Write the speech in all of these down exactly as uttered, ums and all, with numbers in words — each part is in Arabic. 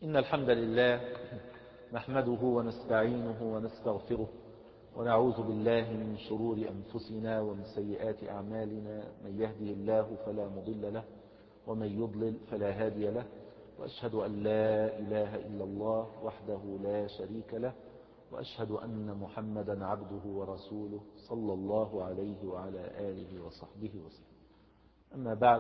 إن الحمد لله نحمده ونستعينه ونستغفره ونعوذ بالله من شرور أنفسنا ومن سيئات أعمالنا. من يهده الله فلا مضل له ومن يضلل فلا هادي له، وأشهد أن لا إله إلا الله وحده لا شريك له، وأشهد أن محمدا عبده ورسوله صلى الله عليه وعلى آله وصحبه وسلم. أما بعد،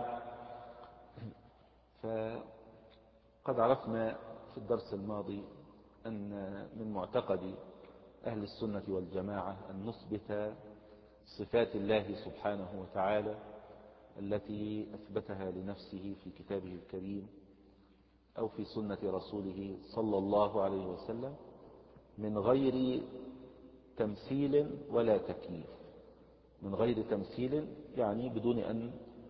فقد عرفنا في الدرس الماضي أن من معتقد أهل السنة والجماعة أن نثبت صفات الله سبحانه وتعالى التي أثبتها لنفسه في كتابه الكريم أو في سنة رسوله صلى الله عليه وسلم من غير تمثيل ولا تكييف. من غير تمثيل يعني بدون أن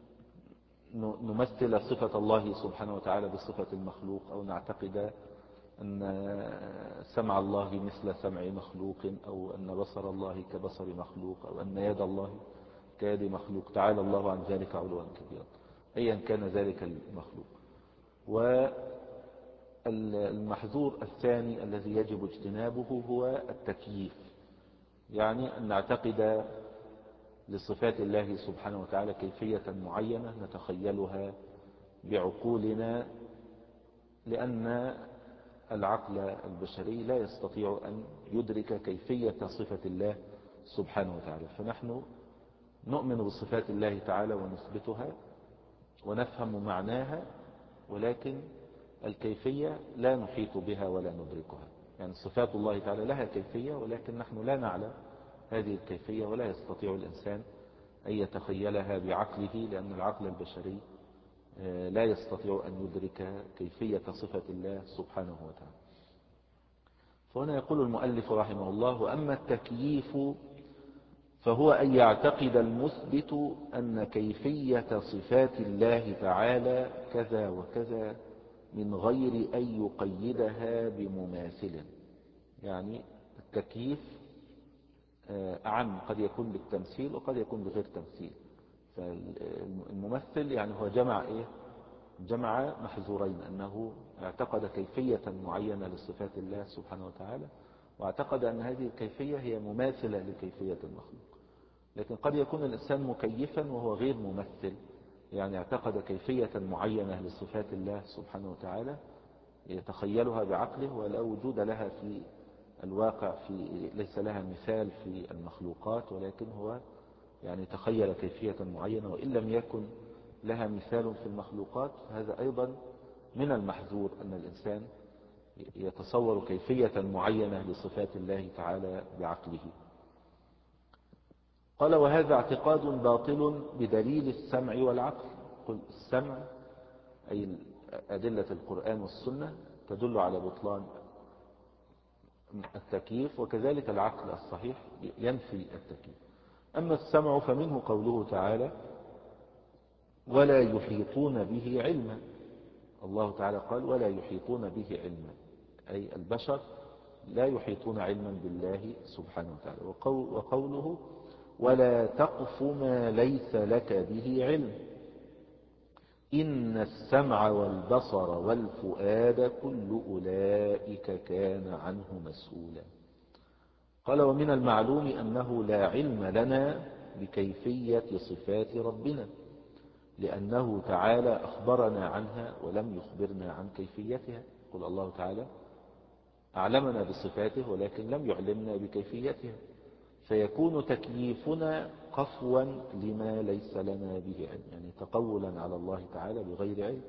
نمثل صفة الله سبحانه وتعالى بصفة المخلوق، أو نعتقد أن سمع الله مثل سمع مخلوق، أو أن بصر الله كبصر مخلوق، أو أن يد الله كيد مخلوق. تعالى الله عن ذلك علوا كبيرا، أيا كان ذلك المخلوق. والمحذور الثاني الذي يجب اجتنابه هو التكييف، يعني أن نعتقد لصفات الله سبحانه وتعالى كيفية معينة نتخيلها بعقولنا، لأن العقل البشري لا يستطيع أن يدرك كيفية صفة الله سبحانه وتعالى. فنحن نؤمن بصفات الله تعالى ونثبتها ونفهم معناها، ولكن الكيفية لا نحيط بها ولا ندركها. يعني صفات الله تعالى لها كيفية، ولكن نحن لا نعلم هذه الكيفية، ولا يستطيع الإنسان أن يتخيلها بعقله، لأن العقل البشري لا يستطيع أن يدرك كيفية صفة الله سبحانه وتعالى. فهنا يقول المؤلف رحمه الله: وأما التكييف فهو أن يعتقد المثبت أن كيفية صفات الله تعالى كذا وكذا من غير أن يقيدها بمماثل. يعني التكييف أعم، قد يكون بالتمثيل وقد يكون بغير تمثيل. فالممثل يعني هو جمع إيه؟ جمع محذورين، أنه اعتقد كيفية معينة لصفات الله سبحانه وتعالى، واعتقد أن هذه الكيفية هي مماثلة لكيفية المخلوق. لكن قد يكون الإنسان مكيفا وهو غير ممثل، يعني اعتقد كيفية معينة لصفات الله سبحانه وتعالى يتخيلها بعقله ولا وجود لها في الواقع، في ليس لها مثال في المخلوقات، ولكن هو يعني تخيل كيفية معينة وإن لم يكن لها مثال في المخلوقات. هذا أيضا من المحذور، أن الإنسان يتصور كيفية معينة لصفات الله تعالى بعقله. قال: وهذا اعتقاد باطل بدليل السمع والعقل. قل السمع أي أدلة القرآن والسنة تدل على بطلان التكييف، وكذلك العقل الصحيح ينفي التكييف. أما السمع فمنه قوله تعالى: ولا يحيطون به علما. الله تعالى قال: ولا يحيطون به علما، أي البشر لا يحيطون علما بالله سبحانه وتعالى. وقوله: ولا تقف ما ليس لك به علم إن السمع والبصر والفؤاد كل أولئك كان عنه مسؤولا. قال: ومن المعلوم أنه لا علم لنا بكيفية صفات ربنا، لأنه تعالى أخبرنا عنها ولم يخبرنا عن كيفيتها. قل الله تعالى أعلمنا بصفاته ولكن لم يعلمنا بكيفيتها، فيكون تكييفنا قفوا لما ليس لنا به علم، يعني تقولا على الله تعالى بغير علم،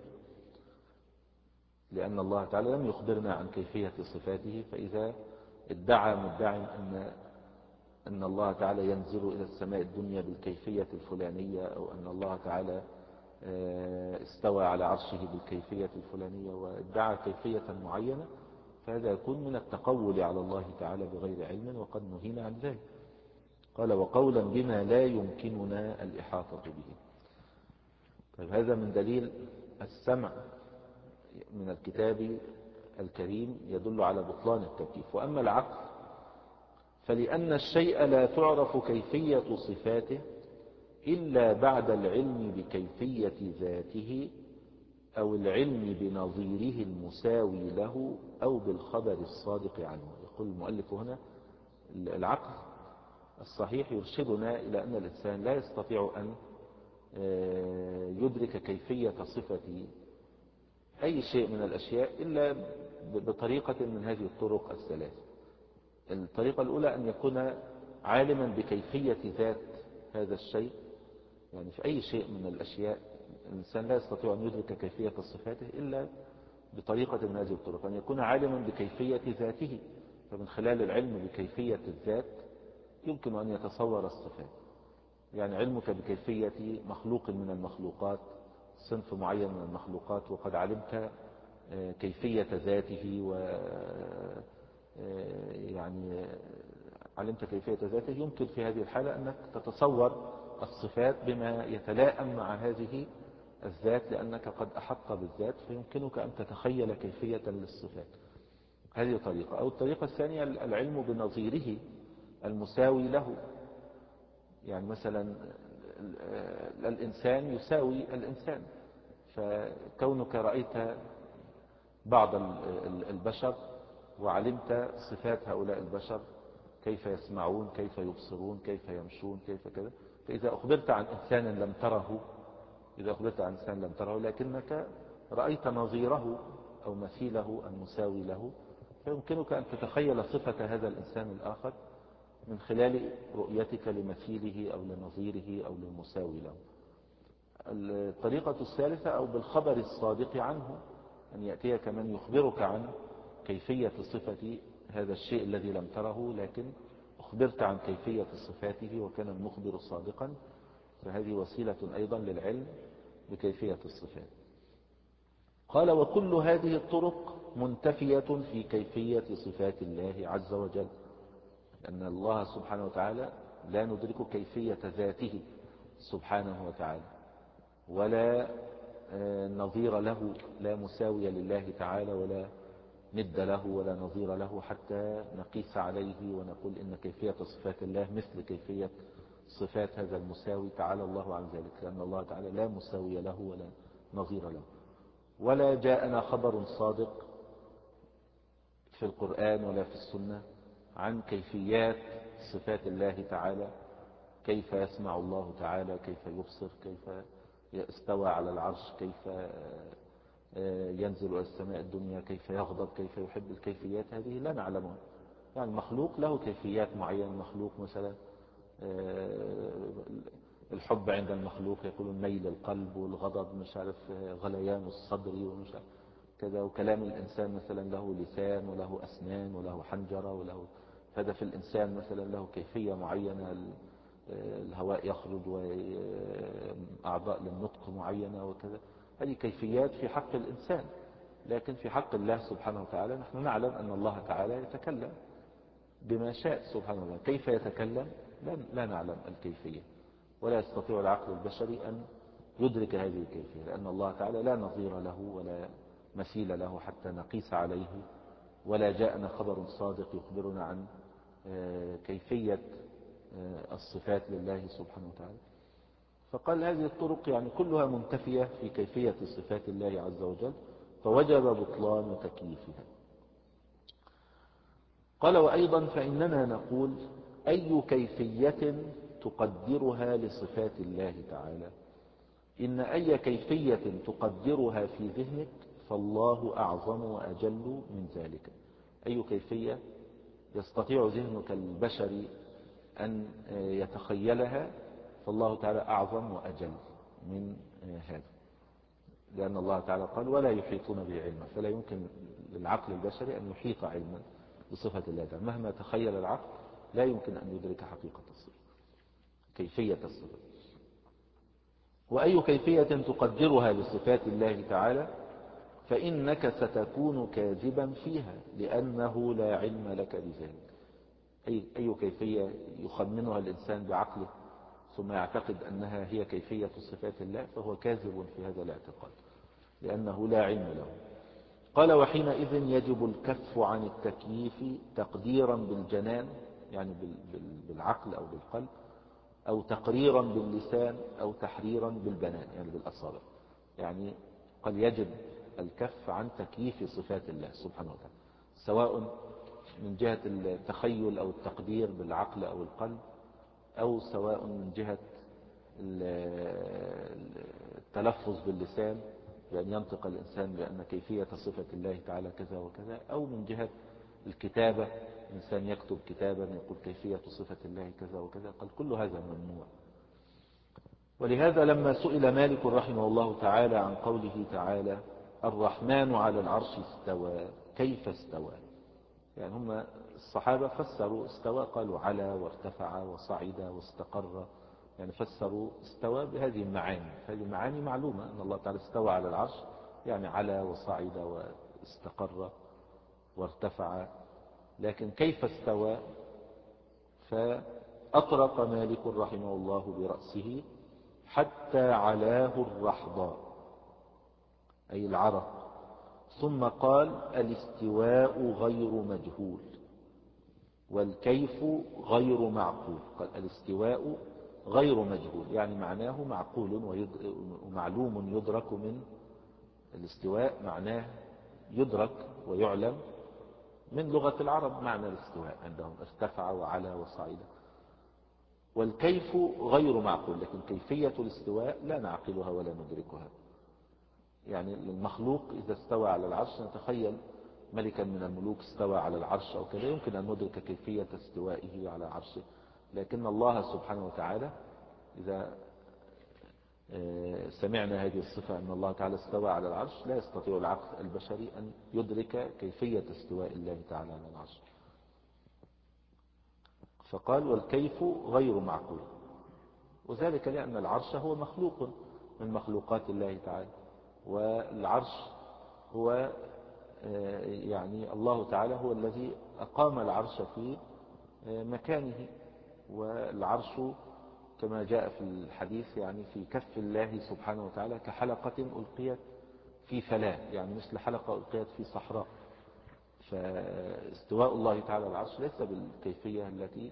لأن الله تعالى لم يخبرنا عن كيفية صفاته. فإذا ادعى مدعي أن أن الله تعالى ينزل إلى السماء الدنيا بالكيفية الفلانية، أو أن الله تعالى استوى على عرشه بالكيفية الفلانية، وادعى كيفية معينة، فهذا يكون من التقول على الله تعالى بغير علم، وقد نهينا عن ذلك. قال: وقولا بما لا يمكننا الإحاطة به. طيب، هذا من دليل السمع من الكتاب الكريم يدل على بطلان التكييف. وأما العقل فلأن الشيء لا تعرف كيفية صفاته إلا بعد العلم بكيفية ذاته أو العلم بنظيره المساوي له أو بالخبر الصادق عنه. يقول المؤلف هنا العقل الصحيح يرشدنا إلى أن الإنسان لا يستطيع أن يدرك كيفية صفة أي شيء من الأشياء إلا بطريقة من هذه الطرق الثلاث. الطريقة الأولى أن يكون عالما بكيفية ذات هذا الشيء، يعني في أي شيء من الأشياء الإنسان لا يستطيع أن يدرك كيفية صفاته إلا بطريقة من هذه الطرق، أن يكون عالما بكيفية ذاته، فمن خلال العلم بكيفية الذات يمكن أن يتصور الصفات. يعني علمك بكيفية مخلوق من المخلوقات، صنف معين من المخلوقات، وقد علمت كيفية ذاته و يعني علمت كيفية ذاته، يمكن في هذه الحالة أنك تتصور الصفات بما يتلائم مع هذه الذات، لأنك قد أحط بالذات فيمكنك أن تتخيل كيفية للصفات. هذه طريقة. أو الطريقة الثانية العلم بنظيره المساوي له، يعني مثلا الإنسان يساوي الإنسان، فكونك رأيت بعض البشر وعلمت صفات هؤلاء البشر، كيف يسمعون، كيف يبصرون، كيف يمشون، كيف كذا، فإذا أخبرت عن إنسان لم تره إذا أخبرت عن إنسان لم تره لكنك رأيت نظيره أو مثيله المساوي له، فيمكنك أن تتخيل صفة هذا الإنسان الآخر من خلال رؤيتك لمثيله أو لنظيره أو للمساوي له. الطريقة الثالثة أو بالخبر الصادق عنه، أن يأتيك من يخبرك عن كيفية صفة هذا الشيء الذي لم تره، لكن أخبرت عن كيفية صفاته وكان المخبر صادقا، فهذه وسيلة أيضا للعلم بكيفية الصفات. قال وكل هذه الطرق منتفية في كيفية صفات الله عز وجل، لأن الله سبحانه وتعالى لا ندرك كيفية ذاته سبحانه وتعالى، ولا نظير له، لا مساوي لله تعالى ولا ند له ولا نظير له حتى نقيس عليه ونقول إن كيفية صفات الله مثل كيفية صفات هذا المساوي، تعالى الله عن ذلك، لأن الله تعالى لا مساوي له ولا نظير له. ولا جاءنا خبر صادق في القرآن ولا في السنة عن كيفيات صفات الله تعالى، كيف يسمع الله تعالى، كيف يبصر، كيف استوى على العرش، كيف ينزل إلى السماء الدنيا، كيف يغضب، كيف يحب. الكيفيات هذه لا نعلمها. يعني المخلوق له كيفيات معينة، مخلوق مثلا الحب عند المخلوق يقولون ميل القلب، والغضب مش عارف غليان الصدر ومش عارف كذا، وكلام الإنسان مثلا له لسان وله أسنان وله حنجرة وله، هذا في الإنسان مثلا له كيفية معينة، الهواء يخرج وأعضاء للنطق معينة وكذا. هذه كيفيات في حق الإنسان، لكن في حق الله سبحانه وتعالى نحن نعلم أن الله تعالى يتكلم بما شاء سبحانه وتعالى. كيف يتكلم لا نعلم الكيفية، ولا يستطيع العقل البشري أن يدرك هذه الكيفية، لأن الله تعالى لا نظير له ولا مثيل له حتى نقيس عليه، ولا جاءنا خبر صادق يخبرنا عن كيفية الصفات لله سبحانه وتعالى. فقال هذه الطرق يعني كلها منتفية في كيفية صفات الله عز وجل، فوجب بطلان تكييفها. قال وأيضا فإننا نقول أي كيفية تقدرها لصفات الله تعالى، إن أي كيفية تقدرها في ذهنك فالله أعظم وأجل من ذلك. أي كيفية يستطيع ذهنك البشري أن يتخيلها فالله تعالى أعظم وأجل من هذا، لأن الله تعالى قال ولا يحيطون به علما، فلا يمكن للعقل البشري أن يحيط علما بصفة الله تعالى، مهما تخيل العقل لا يمكن أن يدرك حقيقة الصفة، كيفية الصفة. وأي كيفية تقدرها لصفات الله تعالى فإنك ستكون كاذبا فيها، لأنه لا علم لك بذلك. أي, أي كيفية يخمنها الإنسان بعقله ثم يعتقد أنها هي كيفية صفات الله فهو كاذب في هذا الاعتقاد، لأنه لا علم له. قال وحينئذ يجب الكف عن التكييف تقديرا بالجنان، يعني بالعقل أو بالقلب، أو تقريرا باللسان، أو تحريرا بالبنان يعني بالأصابع. يعني قال يجب الكف عن تكييف صفات الله سبحانه وتعالى، سواء من جهة التخيل أو التقدير بالعقل أو القلب، أو سواء من جهة التلفظ باللسان بأن ينطق الإنسان بأن كيفية صفة الله تعالى كذا وكذا، أو من جهة الكتابة، الإنسان يكتب كتابا يقول كيفية صفة الله كذا وكذا. قال كل هذا ممنوع. ولهذا لما سئل مالك رحمه الله تعالى عن قوله تعالى الرحمن على العرش استوى كيف استوى، يعني هم الصحابة فسروا استوى قالوا على وارتفع وصعد واستقر، يعني فسروا استوى بهذه المعاني. هذه المعاني معلومة أن الله تعالى استوى على العرش، يعني على وصعد واستقر وارتفع. لكن كيف استوى؟ فأطرق مالك رحمه الله برأسه حتى علاه الرحضاء أي العرق، ثم قال الاستواء غير مجهول والكيف غير معقول. قال الاستواء غير مجهول، يعني معناه معقول ومعلوم يدرك من الاستواء، معناه يدرك ويعلم من لغة العرب معنى الاستواء عندهم، ارتفع وعلى وصعد. والكيف غير معقول، لكن كيفية الاستواء لا نعقلها ولا ندركها. يعني المخلوق إذا استوى على العرش نتخيل ملكا من الملوك استوى على العرش أو كذا، يمكن أن ندرك كيفية استوائه على عرشه. لكن الله سبحانه وتعالى إذا سمعنا هذه الصفة أن الله تعالى استوى على العرش لا يستطيع العقل البشري أن يدرك كيفية استواء الله تعالى على العرش. فقال والكيف غير معقول، وذلك لأن العرش هو مخلوق من مخلوقات الله تعالى، والعرش هو يعني الله تعالى هو الذي أقام العرش في مكانه. والعرش كما جاء في الحديث يعني في كف الله سبحانه وتعالى كحلقة ألقيت في فلاة، يعني مثل حلقة ألقيت في صحراء. فاستواء الله تعالى على العرش ليس بالكيفية التي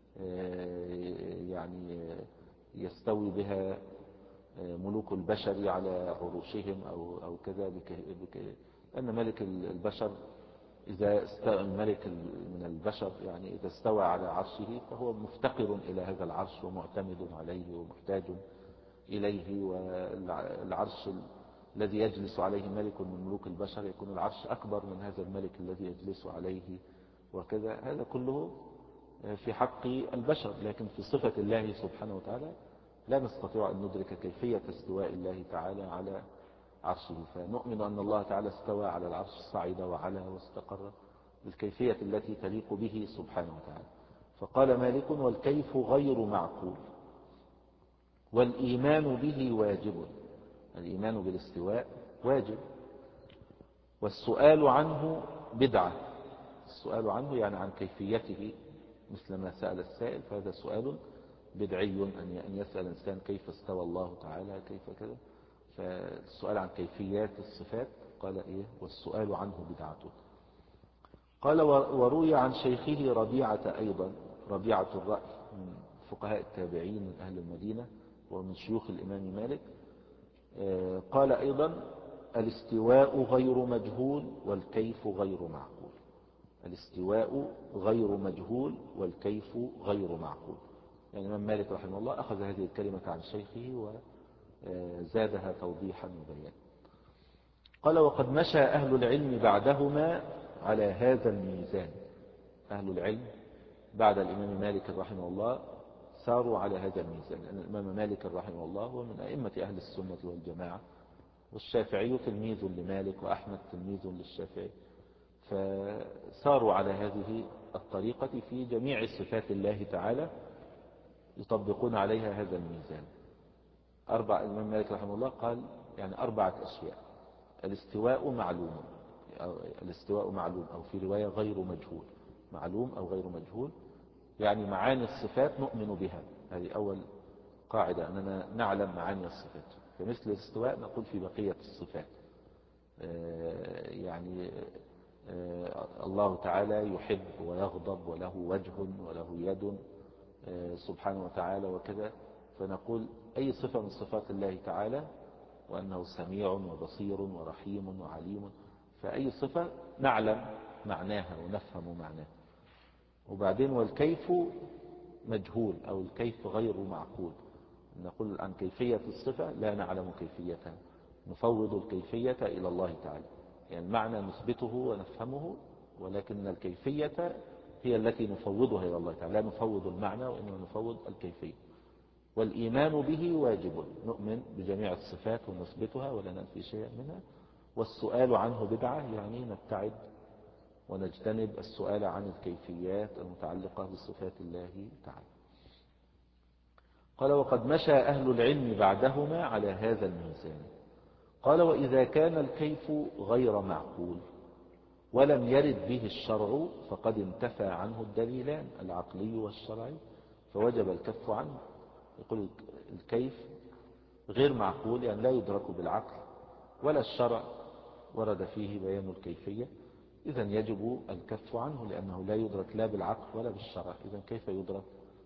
يعني يستوي بها ملوك البشر على عروشهم أو أو كذا، لأن ملك البشر إذا استوى الملك من البشر يعني إذا استوى على عرشه فهو مفتقر إلى هذا العرش ومعتمد عليه ومحتاج إليه. والعرش الذي يجلس عليه ملك من ملوك البشر يكون العرش أكبر من هذا الملك الذي يجلس عليه وكذا. هذا كله في حق البشر، لكن في صفة الله سبحانه وتعالى لا نستطيع أن ندرك كيفية استواء الله تعالى على عرشه. فنؤمن أن الله تعالى استوى على العرش، صعد وعلى واستقر بالكيفية التي تليق به سبحانه وتعالى. فقال مالك والكيف غير معقول والإيمان به واجب، الإيمان بالاستواء واجب، والسؤال عنه بدعة. السؤال عنه يعني عن كيفيته مثل ما سأل السائل، فهذا سؤال بدعي أن يسأل الإنسان كيف استوى الله تعالى كيف كذا. فالسؤال عن كيفيات الصفات قال إيه والسؤال عنه بدعته. قال وروي عن شيخه ربيعة أيضا، ربيعة الرأي من فقهاء التابعين من أهل المدينة ومن شيوخ الإمام مالك، قال أيضا الاستواء غير مجهول والكيف غير معقول. الاستواء غير مجهول والكيف غير معقول. يعني الإمام مالك رحمه الله أخذ هذه الكلمة عن شيخه وزادها توضيحا وبيانا. قال وقد مشى أهل العلم بعدهما على هذا الميزان. أهل العلم بعد الإمام مالك رحمه الله ساروا على هذا الميزان، لأن الإمام مالك رحمه الله هو من أئمة أهل السنة والجماعة، والشافعي تلميذ لمالك وأحمد تلميذ للشافعي، فساروا على هذه الطريقة في جميع صفات الله تعالى يطبقون عليها هذا الميزان. أربع الإمام مالك رحمه الله قال يعني أربعة أشياء: الاستواء معلوم، الاستواء معلوم أو في رواية غير مجهول، معلوم أو غير مجهول، يعني معاني الصفات نؤمن بها، هذه أول قاعدة أننا نعلم معاني الصفات. فمثل الاستواء نقول في بقية الصفات، يعني الله تعالى يحب ويغضب وله وجه وله يد سبحانه وتعالى وكذا، فنقول أي صفة من صفات الله تعالى وأنه سميع وبصير ورحيم وعليم، فأي صفة نعلم معناها ونفهم معناها. وبعدين والكيف مجهول أو الكيف غير معقول، نقول عن كيفية الصفة لا نعلم كيفيتها، نفوض الكيفية إلى الله تعالى. يعني المعنى نثبته ونفهمه، ولكن الكيفية هي التي نفوضها إلى الله تعالى، لا نفوض المعنى وإنما نفوض الكيفية. والإيمان به واجب، نؤمن بجميع الصفات ونثبتها ولا ننفي شيئا منها. والسؤال عنه بدعة، يعني نبتعد ونجتنب السؤال عن الكيفيات المتعلقة بصفات الله تعالى. قال وقد مشى أهل العلم بعدهما على هذا الميزان. قال وإذا كان الكيف غير معقول ولم يرد به الشرع فقد انتفى عنه الدليلان العقلي والشرعي، فوجب الكف عنه. يقول الكيف غير معقول، يعني لا يدرك بالعقل ولا الشرع ورد فيه بيان الكيفية، إذا يجب الكف عنه لأنه لا يدرك لا بالعقل ولا بالشرع، إذا كيف يدرك؟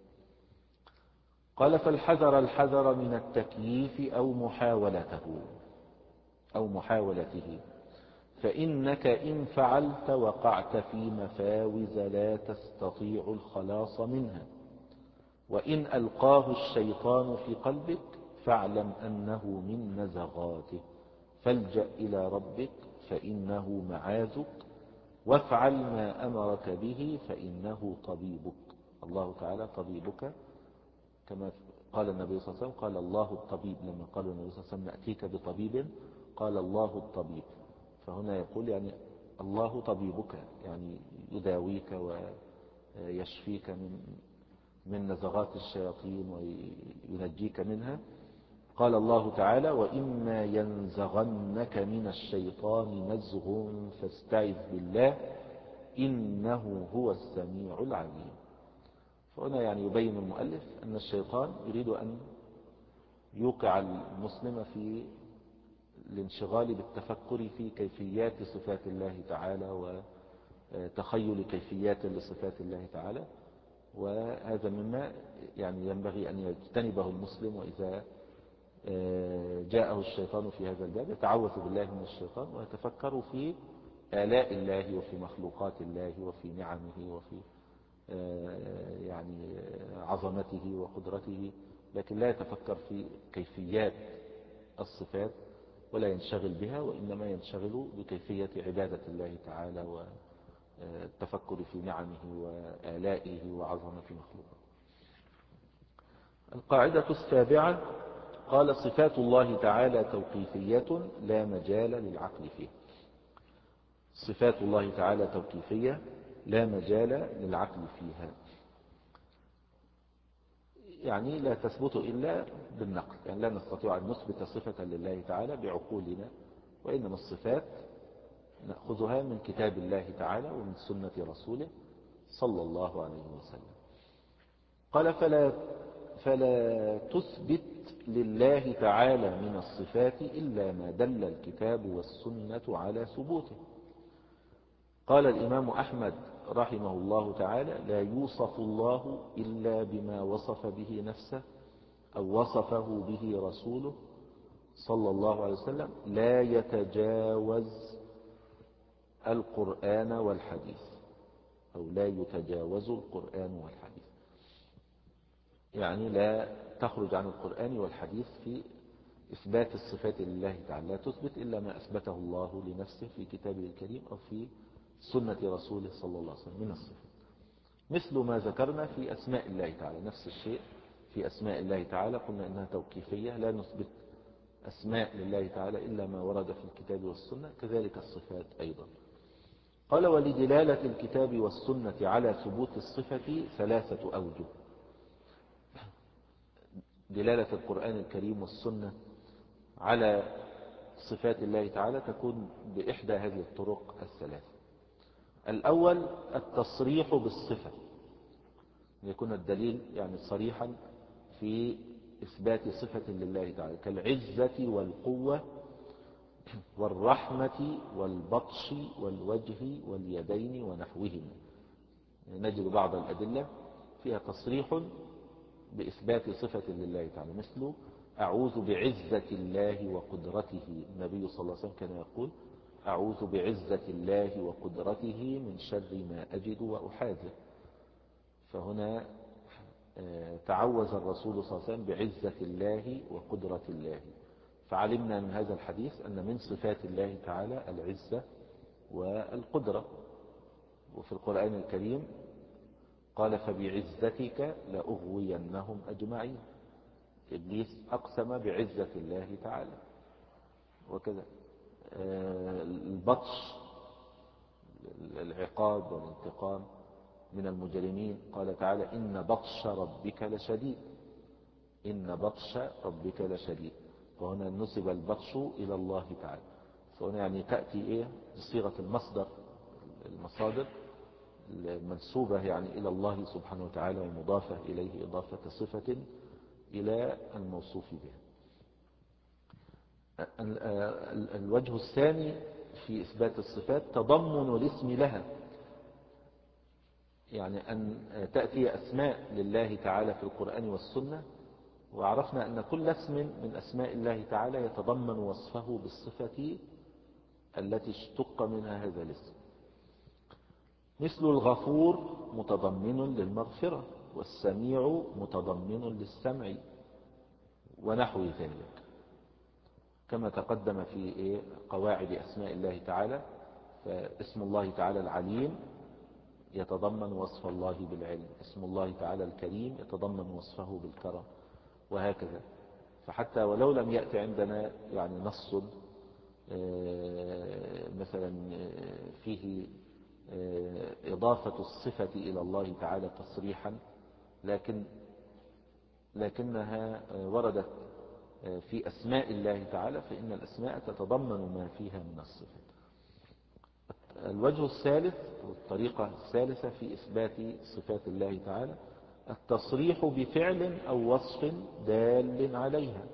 قال فالحذر الحذر من التكييف أو محاولته أو محاولته، فإنك إن فعلت وقعت في مفاوز لا تستطيع الخلاص منها. وإن ألقاه الشيطان في قلبك فاعلم أنه من نزغاته، فالجأ إلى ربك فإنه معاذك، وافعل ما أمرك به فإنه طبيبك. الله تعالى طبيبك، كما قال النبي صلى الله عليه وسلم، قال الله الطبيب. لما قال النبي صلى الله عليه وسلم نأتيك بطبيب، قال الله الطبيب. فهنا يقول يعني الله طبيبك، يعني يداويك ويشفيك من من نزغات الشياطين وينجيك منها. قال الله تعالى وإما ينزغنك من الشيطان نزغ فاستعذ بالله إنه هو السميع العليم. فهنا يعني يبين المؤلف أن الشيطان يريد أن يوقع المسلم في الانشغال بالتفكر في كيفيات صفات الله تعالى وتخيل كيفيات لصفات الله تعالى، وهذا مما يعني ينبغي أن يجتنبه المسلم. وإذا جاءه الشيطان في هذا الباب يتعوذ بالله من الشيطان ويتفكر في آلاء الله وفي مخلوقات الله وفي نعمه وفي يعني عظمته وقدرته، لكن لا يتفكر في كيفيات الصفات ولا ينشغل بها، وإنما ينشغل بكيفية عبادة الله تعالى والتفكر في نعمه وآلائه وعظمة مخلوقه. القاعدة السابعة قال صفات الله تعالى توقيفية لا مجال للعقل فيها. صفات الله تعالى توقيفية لا مجال للعقل فيها، يعني لا تثبت إلا بالنقل، يعني لا نستطيع أن نثبت صفة لله تعالى بعقولنا، وإنما الصفات نأخذها من كتاب الله تعالى ومن سنة رسوله صلى الله عليه وسلم. قال فلا, فلا تثبت لله تعالى من الصفات إلا ما دل الكتاب والسنة على ثبوته. قال الإمام أحمد رحمه الله تعالى لا يوصف الله إلا بما وصف به نفسه أو وصفه به رسوله صلى الله عليه وسلم، لا يتجاوز القرآن والحديث، أو لا يتجاوز القرآن والحديث، يعني لا تخرج عن القرآن والحديث في إثبات الصفات لله تعالى، لا تثبت إلا ما أثبته الله لنفسه في كتابه الكريم أو في سنة رسوله صلى الله عليه وسلم من الصفات، مثل ما ذكرنا في أسماء الله تعالى. نفس الشيء في أسماء الله تعالى قلنا إنها توقيفية، لا نثبت أسماء لله تعالى إلا ما ورد في الكتاب والسنة، كذلك الصفات أيضا. قال ولدلالة الكتاب والسنة على ثبوت الصفة ثلاثة أوجه. دلالة القرآن الكريم والسنة على صفات الله تعالى تكون بإحدى هذه الطرق الثلاث. الأول التصريح بالصفة، يكون الدليل يعني صريحا في إثبات صفة لله تعالى كالعزة والقوة والرحمة والبطش والوجه واليدين ونحوهم. نجد بعض الأدلة فيها تصريح بإثبات صفة لله تعالى، مثل أعوذ بعزة الله وقدرته. النبي صلى الله عليه وسلم كان يقول أعوذ بعزة الله وقدرته من شر ما أجد وأحاذر. فهنا تعوذ الرسول صلى الله عليه وسلم بعزة الله وقدرة الله. فعلمنا من هذا الحديث أن من صفات الله تعالى العزة والقدرة. وفي القرآن الكريم قال فبعزتك لأغوينهم أجمعين. إبليس أقسم بعزة الله تعالى. وكذا البطش العقاب والانتقام من المجرمين قال تعالى إن بطش ربك لشديد. إن بطش ربك لشديد. فهنا نسب البطش إلى الله تعالى. فهنا يعني تأتي إيه بصيغة المصدر المصادر المنسوبة يعني إلى الله سبحانه وتعالى ومضافة إليه إضافة صفة إلى الموصوف بها. الوجه الثاني في إثبات الصفات تضمن الاسم لها. يعني أن تأتي أسماء لله تعالى في القرآن والسنة. وعرفنا أن كل اسم من أسماء الله تعالى يتضمن وصفه بالصفة التي اشتق منها هذا الاسم. مثل الغفور متضمن للمغفرة، والسميع متضمن للسمع، ونحو ذلك كما تقدم في قواعد أسماء الله تعالى. فاسم الله تعالى العليم يتضمن وصف الله بالعلم، اسم الله تعالى الكريم يتضمن وصفه بالكرم، وهكذا. فحتى ولو لم يأتي عندنا يعني نص مثلا فيه إضافة الصفة إلى الله تعالى تصريحا، لكن لكنها وردت في أسماء الله تعالى، فإن الأسماء تتضمن ما فيها من الصفات. الوجه الثالث والطريقة الثالثة في إثبات صفات الله تعالى التصريح بفعل أو وصف دال عليها،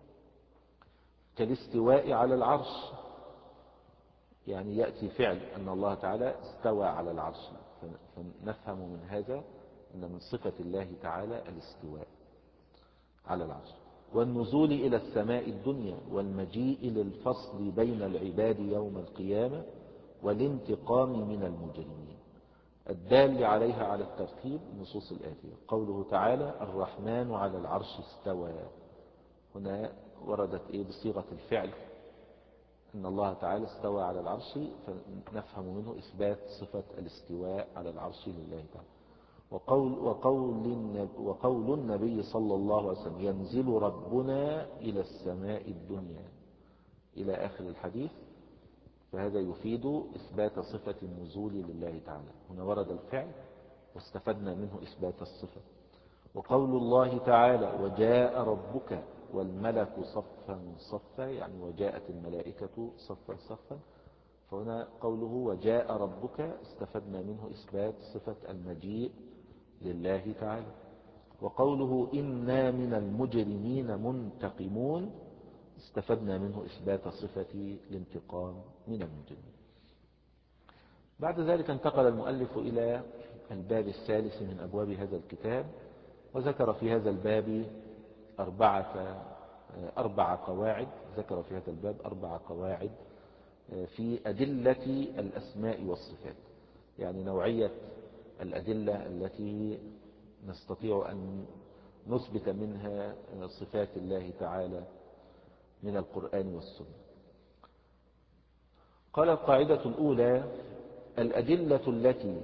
كالاستواء على العرش. يعني يأتي فعل أن الله تعالى استوى على العرش، فنفهم من هذا أن من صفة الله تعالى الاستواء على العرش. والنزول إلى السماء الدنيا، والمجيء للفصل بين العباد يوم القيامة، والانتقام من المجرمين. الدال عليها على الترتيب النصوص الآتية. قوله تعالى الرحمن على العرش استوى، هنا وردت إيه بصيغة الفعل أن الله تعالى استوى على العرش، فنفهم منه إثبات صفة الاستواء على العرش لله تعالى. وقول, وقول, وقول النبي صلى الله عليه وسلم ينزل ربنا إلى السماء الدنيا إلى آخر الحديث، فهذا يفيد إثبات صفة النزول لله تعالى. هنا ورد الفعل واستفدنا منه إثبات الصفة. وقول الله تعالى وجاء ربك والملك صفا صفا، يعني وجاءت الملائكة صفا صفا، فهنا قوله وجاء ربك استفدنا منه إثبات صفة المجيء لله تعالى. وقوله إنا من المجرمين منتقمون استفدنا منه إثبات صفة الانتقام من المجرمين. بعد ذلك انتقل المؤلف إلى الباب الثالث من أبواب هذا الكتاب، وذكر في هذا الباب أربعة أربع قواعد. ذكر في هذا الباب أربع قواعد في أدلة الأسماء والصفات، يعني نوعية الأدلة التي نستطيع أن نثبت منها صفات الله تعالى من القرآن والسنة. قال القاعدة الأولى الأدلة التي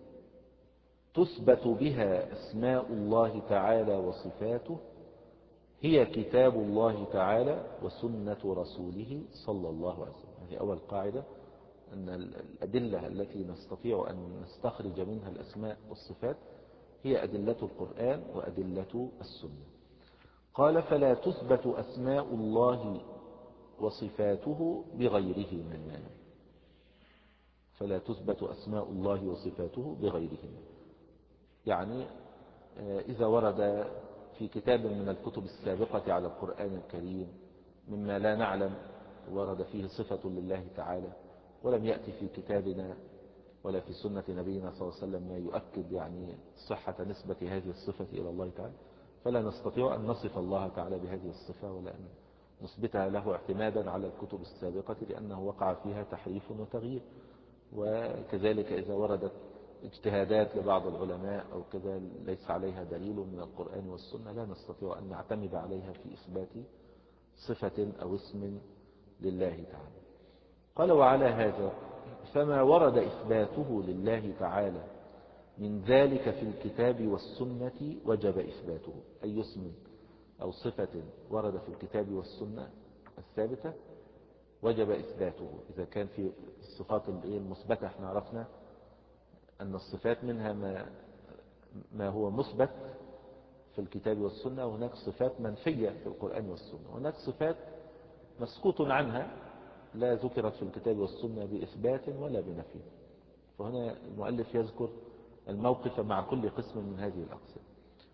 تثبت بها أسماء الله تعالى وصفاته هي كتاب الله تعالى وسنة رسوله صلى الله عليه وسلم. هذه أول قاعدة، أن الأدلة التي نستطيع أن نستخرج منها الأسماء والصفات هي أدلة القرآن وأدلة السنة. قال فلا تثبت أسماء الله وصفاته بغيرهما، فلا تثبت أسماء الله وصفاته بغيرهما. يعني إذا ورد في كتاب من الكتب السابقة على القرآن الكريم مما لا نعلم ورد فيه صفة لله تعالى، ولم يأتي في كتابنا ولا في سنة نبينا صلى الله عليه وسلم ما يؤكد يعني صحة نسبة هذه الصفة إلى الله تعالى، فلا نستطيع أن نصف الله تعالى بهذه الصفة ولا أن نثبتها له اعتمادا على الكتب السابقة، لأنه وقع فيها تحريف وتغيير. وكذلك إذا وردت اجتهادات لبعض العلماء أو كذا ليس عليها دليل من القرآن والسنة، لا نستطيع أن نعتمد عليها في إثبات صفة أو اسم لله تعالى. قال: وعلى هذا فما ورد إثباته لله تعالى من ذلك في الكتاب والسنة وجب إثباته. أي اسم أو صفة ورد في الكتاب والسنة الثابتة وجب إثباته. إذا كان في الصفات المثبتة، احنا عرفنا أن الصفات منها ما, ما هو مثبت في الكتاب والسنة، وهناك صفات منفية في القرآن والسنة، وهناك صفات مسكوت عنها لا ذكرت في الكتاب والسنة بإثبات ولا بنفي. فهنا المؤلف يذكر الموقف مع كل قسم من هذه الأقسام.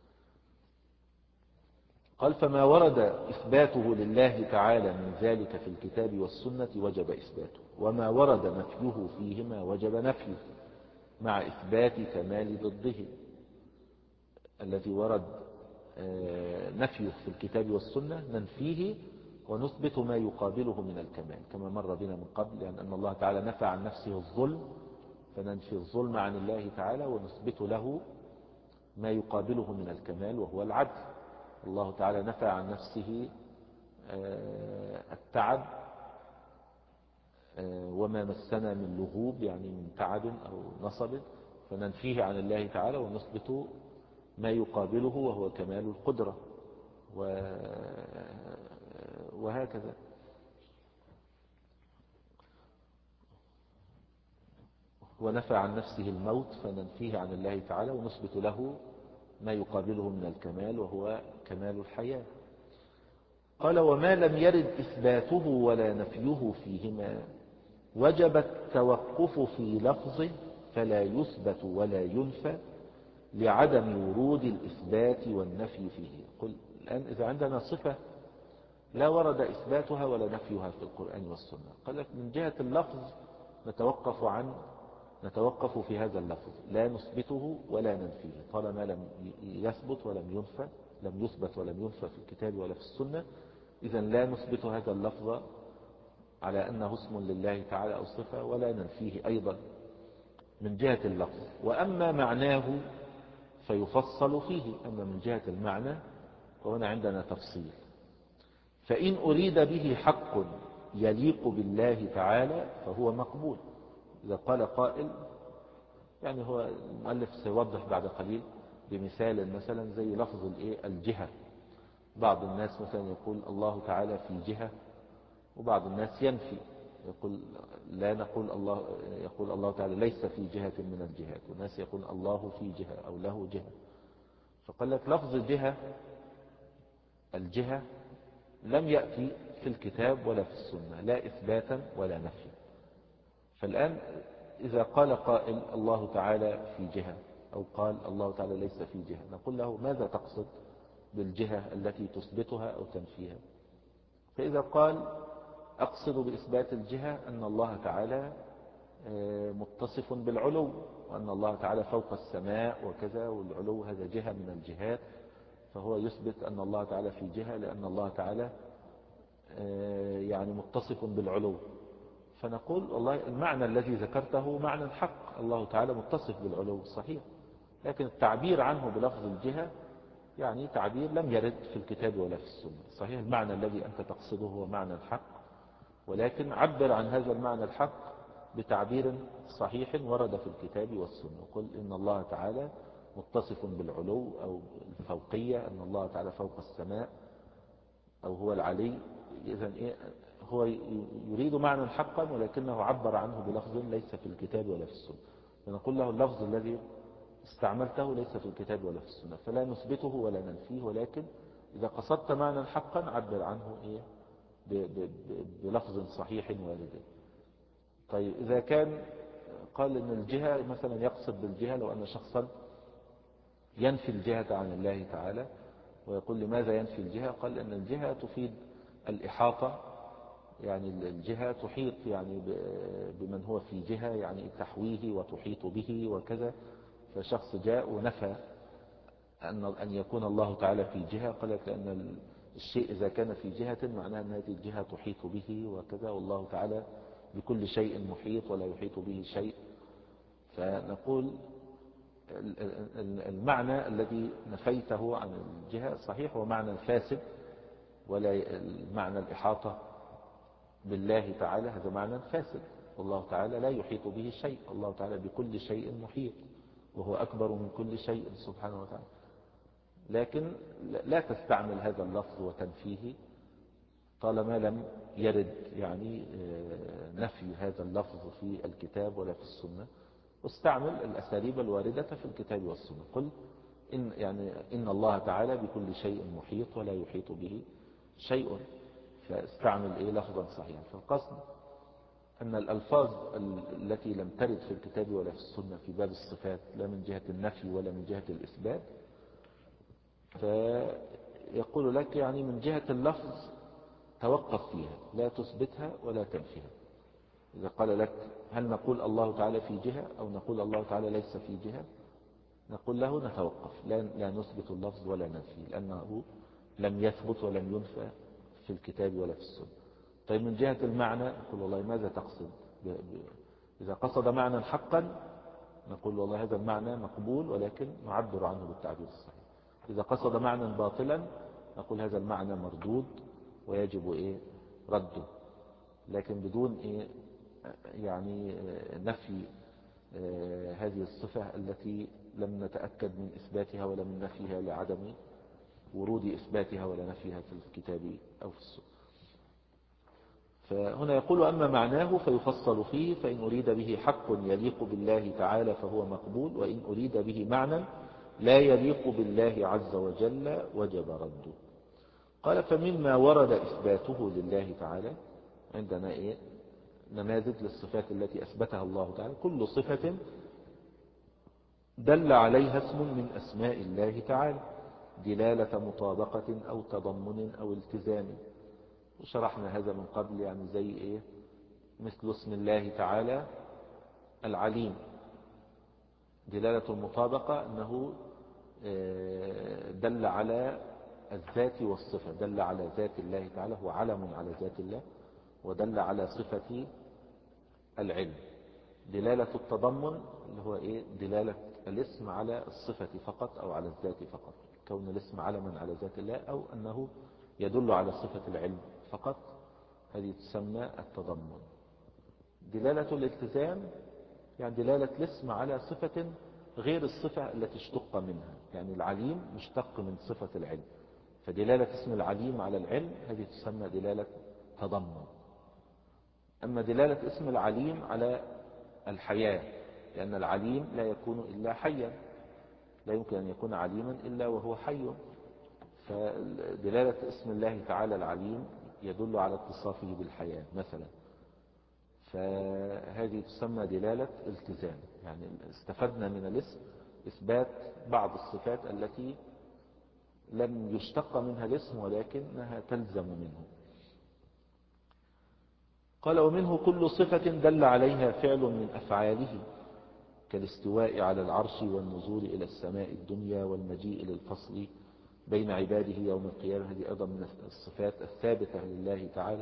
قال: فما ورد إثباته لله تعالى من ذلك في الكتاب والسنة وجب إثباته، وما ورد نفيه فيهما وجب نفيه مع إثبات كمال ضده. الذي ورد نفيه في الكتاب والسنة ننفيه ونثبت ما يقابله من الكمال، كما مر بنا من قبل، لأن يعني أن الله تعالى نفى عن نفسه الظلم، فننفي الظلم عن الله تعالى ونثبت له ما يقابله من الكمال وهو العدل. الله تعالى نفى عن نفسه التعب وما مسنا من لغوب، يعني من تعب أو نصب، فننفيه عن الله تعالى ونثبت ما يقابله وهو كمال القدرة، وهكذا. ونفى عن نفسه الموت فننفيه عن الله تعالى ونثبت له ما يقابله من الكمال وهو كمال الحياة. قال: وما لم يرد إثباته ولا نفيه فيهما وجب التوقف في لفظه فلا يثبت ولا ينفى لعدم ورود الإثبات والنفي فيه. قل الآن إذا عندنا صفة لا ورد إثباتها ولا نفيها في القرآن والسنة، قال لك من جهة اللفظ نتوقف عن نتوقف في هذا اللفظ، لا نثبته ولا ننفيه طالما لم يثبت ولم ينفى، لم يثبت ولم ينفى في الكتاب ولا في السنة. إذن لا نثبت هذا اللفظ على أنه اسم لله تعالى أو صفة، ولا ننفيه أيضا من جهة اللفظ. وأما معناه فيفصل فيه. أما من جهة المعنى فهنا عندنا تفصيل. فإن أريد به حق يليق بالله تعالى فهو مقبول. إذا قال قائل، يعني هو المؤلف سيوضح بعد قليل بمثال مثلا زي لفظ الجهة. بعض الناس مثلا يقول الله تعالى في جهة، وبعض الناس ينفي، يقول لا نقول الله، يقول الله تعالى ليس في جهة من الجهات، والناس يقول الله في جهة أو له جهة. فقال لك لفظ الجهة الجهة لم يأتي في الكتاب ولا في السنة، لا إثباتا ولا نفيا. فالآن إذا قال قائل الله تعالى في جهة، أو قال الله تعالى ليس في جهة، نقول له ماذا تقصد بالجهة التي تثبتها أو تنفيها؟ فإذا قال أقصد بإثبات الجهة أن الله تعالى متصف بالعلو، وأن الله تعالى فوق السماء وكذا، والعلو هذا جهة من الجهات، فهو يثبت أن الله تعالى في جهة لأن الله تعالى يعني متصف بالعلو. فنقول والله المعنى الذي ذكرته معنى حق، الله تعالى متصف بالعلو صحيح، لكن التعبير عنه بلفظ الجهة يعني تعبير لم يرد في الكتاب ولا في السنة. صحيح المعنى الذي أنت تقصده هو معنى حق، ولكن عبر عن هذا المعنى الحق بتعبير صحيح ورد في الكتاب والسنة. قل إن الله تعالى متصف بالعلو أو الفوقية، أن الله تعالى فوق السماء أو هو العلي. إذن إيه؟ هو يريد معنى حقا ولكنه عبر عنه بلفظ ليس في الكتاب ولا في السنة. فنقول له اللفظ الذي استعملته ليس في الكتاب ولا في السنة، فلا نثبته ولا ننفيه، ولكن إذا قصدت معنى حقا عبر عنه إيه؟ بلفظ صحيح وارد. طيب إذا كان قال إن الجهة مثلا يقصد بالجهة لو أن شخصا ينفي الجهة عن الله تعالى ويقول لماذا ينفي الجهة؟ قال أن الجهة تفيد الإحاطة، يعني الجهة تحيط يعني بمن هو في جهة، يعني تحويه وتحيط به وكذا. فشخص جاء ونفى أن أن يكون الله تعالى في جهة، قالت لأن الشيء إذا كان في جهة معناه أن هذه الجهة تحيط به وكذا، والله تعالى بكل شيء محيط ولا يحيط به شيء. فنقول المعنى الذي نفيته عن الجهة صحيح هو معنى فاسد، ولا المعنى الإحاطة بالله تعالى هذا معنى فاسد، والله تعالى لا يحيط به شيء، الله تعالى بكل شيء محيط وهو أكبر من كل شيء سبحانه وتعالى. لكن لا تستعمل هذا اللفظ وتنفيه طالما لم يرد يعني نفي هذا اللفظ في الكتاب ولا في السنة، واستعمل الأساليب الواردة في الكتاب والسنة. قل إن, يعني إن الله تعالى بكل شيء محيط ولا يحيط به شيء، فاستعمل إيه لفظا صحيحا. فالقصد أن الألفاظ التي لم ترد في الكتاب ولا في السنة في باب الصفات لا من جهة النفي ولا من جهة الإثبات، فيقول لك يعني من جهة اللفظ توقف فيها، لا تثبتها ولا تنفيها. إذا قال لك هل نقول الله تعالى في جهة أو نقول الله تعالى ليس في جهة، نقول له نتوقف، لا, لا نثبت اللفظ ولا ننفي، لأنه لم يثبت ولم ينفى في الكتاب ولا في السنة. طيب من جهة المعنى نقول والله ماذا تقصد؟ إذا قصد معنى حقا نقول والله هذا المعنى مقبول ولكن نعبر عنه بالتعبير الصحيح. إذا قصد معنى باطلا نقول هذا المعنى مردود ويجب إيه رده، لكن بدون إيه يعني نفي هذه الصفة التي لم نتأكد من إثباتها ولا من نفيها لعدم ورود إثباتها ولا نفيها في الكتاب أو في السنة. فهنا يقول أما معناه فيفصل فيه، فإن أريد به حق يليق بالله تعالى فهو مقبول، وإن أريد به معنى لا يليق بالله عز وجل وجب رده. قال فمما ورد إثباته لله تعالى، عندنا إيه نماذج للصفات التي أثبتها الله تعالى، كل صفة دل عليها اسم من أسماء الله تعالى دلالة مطابقة أو تضمن أو التزام، وشرحنا هذا من قبل، يعني زي إيه مثل اسم الله تعالى العليم، دلالة المطابقة أنه دل على الذات والصفة، دل على ذات الله تعالى، هو علم على ذات الله، ودل على صفة العلم. دلالة التضمن اللي هو إيه دلالة الاسم على الصفة فقط أو على الذات فقط، كون الاسم علما على ذات الله أو أنه يدل على صفة العلم فقط، هذه تسمى التضمن. دلالة الالتزام يعني دلالة الاسم على صفة غير الصفة التي اشتق منها، يعني العليم مشتق من صفة العلم، فدلالة اسم العليم على العلم هذه تسمى دلالة تضمن. أما دلالة اسم العليم على الحياة، لأن العليم لا يكون إلا حيا، لا يمكن أن يكون عليما إلا وهو حي، فدلالة اسم الله تعالى العليم يدل على اتصافه بالحياة مثلا، فهذه تسمى دلالة التزام. يعني استفدنا من الاسم إثبات بعض الصفات التي لم يشتق منها الاسم ولكنها تلزم منه. قال ومنه كل صفة دل عليها فعل من أفعاله كالاستواء على العرش والنزول إلى السماء الدنيا والمجيء للفصل بين عباده يوم القيامة، هذه أيضا من الصفات الثابتة لله تعالى.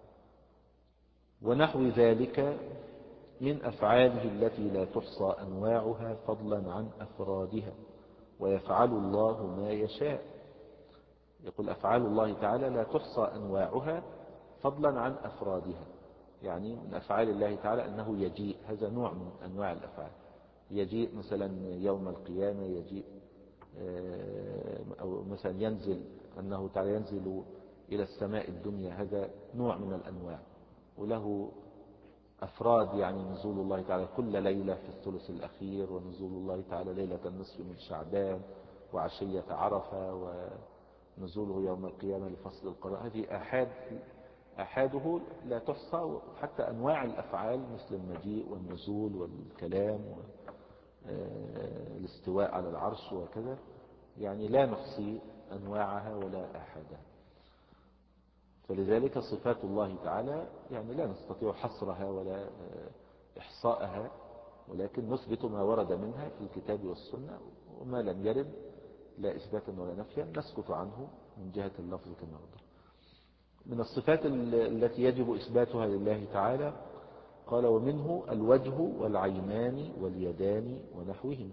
ونحو ذلك من أفعاله التي لا تحصى أنواعها فضلا عن أفرادها، ويفعل الله ما يشاء. يقول أفعال الله تعالى لا تحصى أنواعها فضلا عن أفرادها، يعني من أفعال الله تعالى أنه يجيء، هذا نوع من أنواع الأفعال، يجيء مثلا يوم القيامة، يجيء أو مثلا ينزل، أنه تعالى ينزل إلى السماء الدنيا، هذا نوع من الأنواع. وله أفراد، يعني نزول الله تعالى كل ليلة في الثلث الأخير، ونزول الله تعالى ليلة النصف من شعبان، وعشية عرفة، ونزوله يوم القيامة لفصل القضاء. هذه أحاد أحاده لا تحصى، حتى أنواع الأفعال مثل المجيء والنزول والكلام والاستواء على العرش وكذا، يعني لا نحصي أنواعها ولا أحدها. فلذلك صفات الله تعالى يعني لا نستطيع حصرها ولا إحصاءها، ولكن نثبت ما ورد منها في الكتاب والسنة، وما لم يرد لا إثباتا ولا نفيا نسكت عنه من جهة اللفظ كما وضح. من الصفات التي يجب إثباتها لله تعالى قال ومنه الوجه والعينان واليدان ونحوهما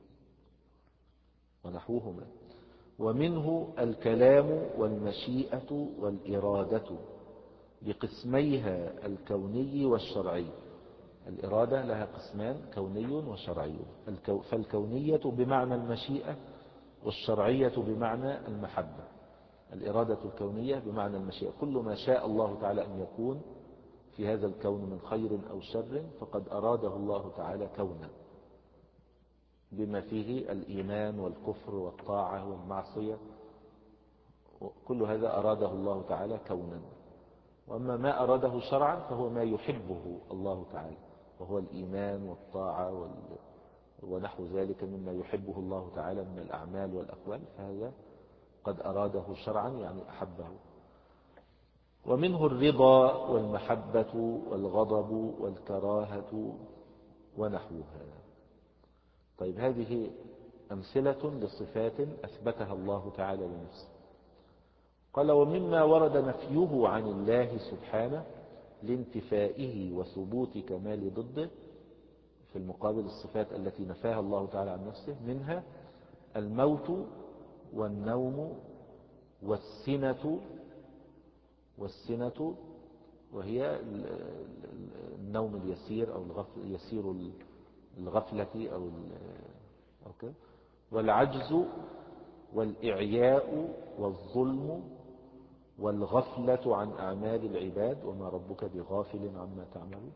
ونحوهما ومنه الكلام والمشيئة والإرادة بقسميها الكوني والشرعي. الإرادة لها قسمان كوني وشرعي، فالكونية بمعنى المشيئة والشرعية بمعنى المحبة. الإرادة الكونية بمعنى المشيئة، كل ما شاء الله تعالى أن يكون في هذا الكون من خير أو شر فقد أراده الله تعالى كونا، بما فيه الإيمان والكفر والطاعة والمعصية، كل هذا أراده الله تعالى كونا. وأما ما أراده شرعا فهو ما يحبه الله تعالى، وهو الإيمان والطاعة ونحو ذلك مما يحبه الله تعالى من الأعمال والأقوال، فهذا قد أراده شرعا يعني أحبه. ومنه الرضا والمحبة والغضب والكراهة ونحوها. طيب هذه أمثلة لصفات أثبتها الله تعالى لنفسه. قال ومما ورد نفيه عن الله سبحانه لانتفائه وثبوت كمال ضده، في المقابل الصفات التي نفاها الله تعالى عن نفسه، منها الموت والنوم والسنة والسنة وهي النوم اليسير أو الغفل يسير الغفلة أو أو كده، والعجز والإعياء والظلم والغفلة عن أعمال العباد وما ربك بغافل عما تعملون،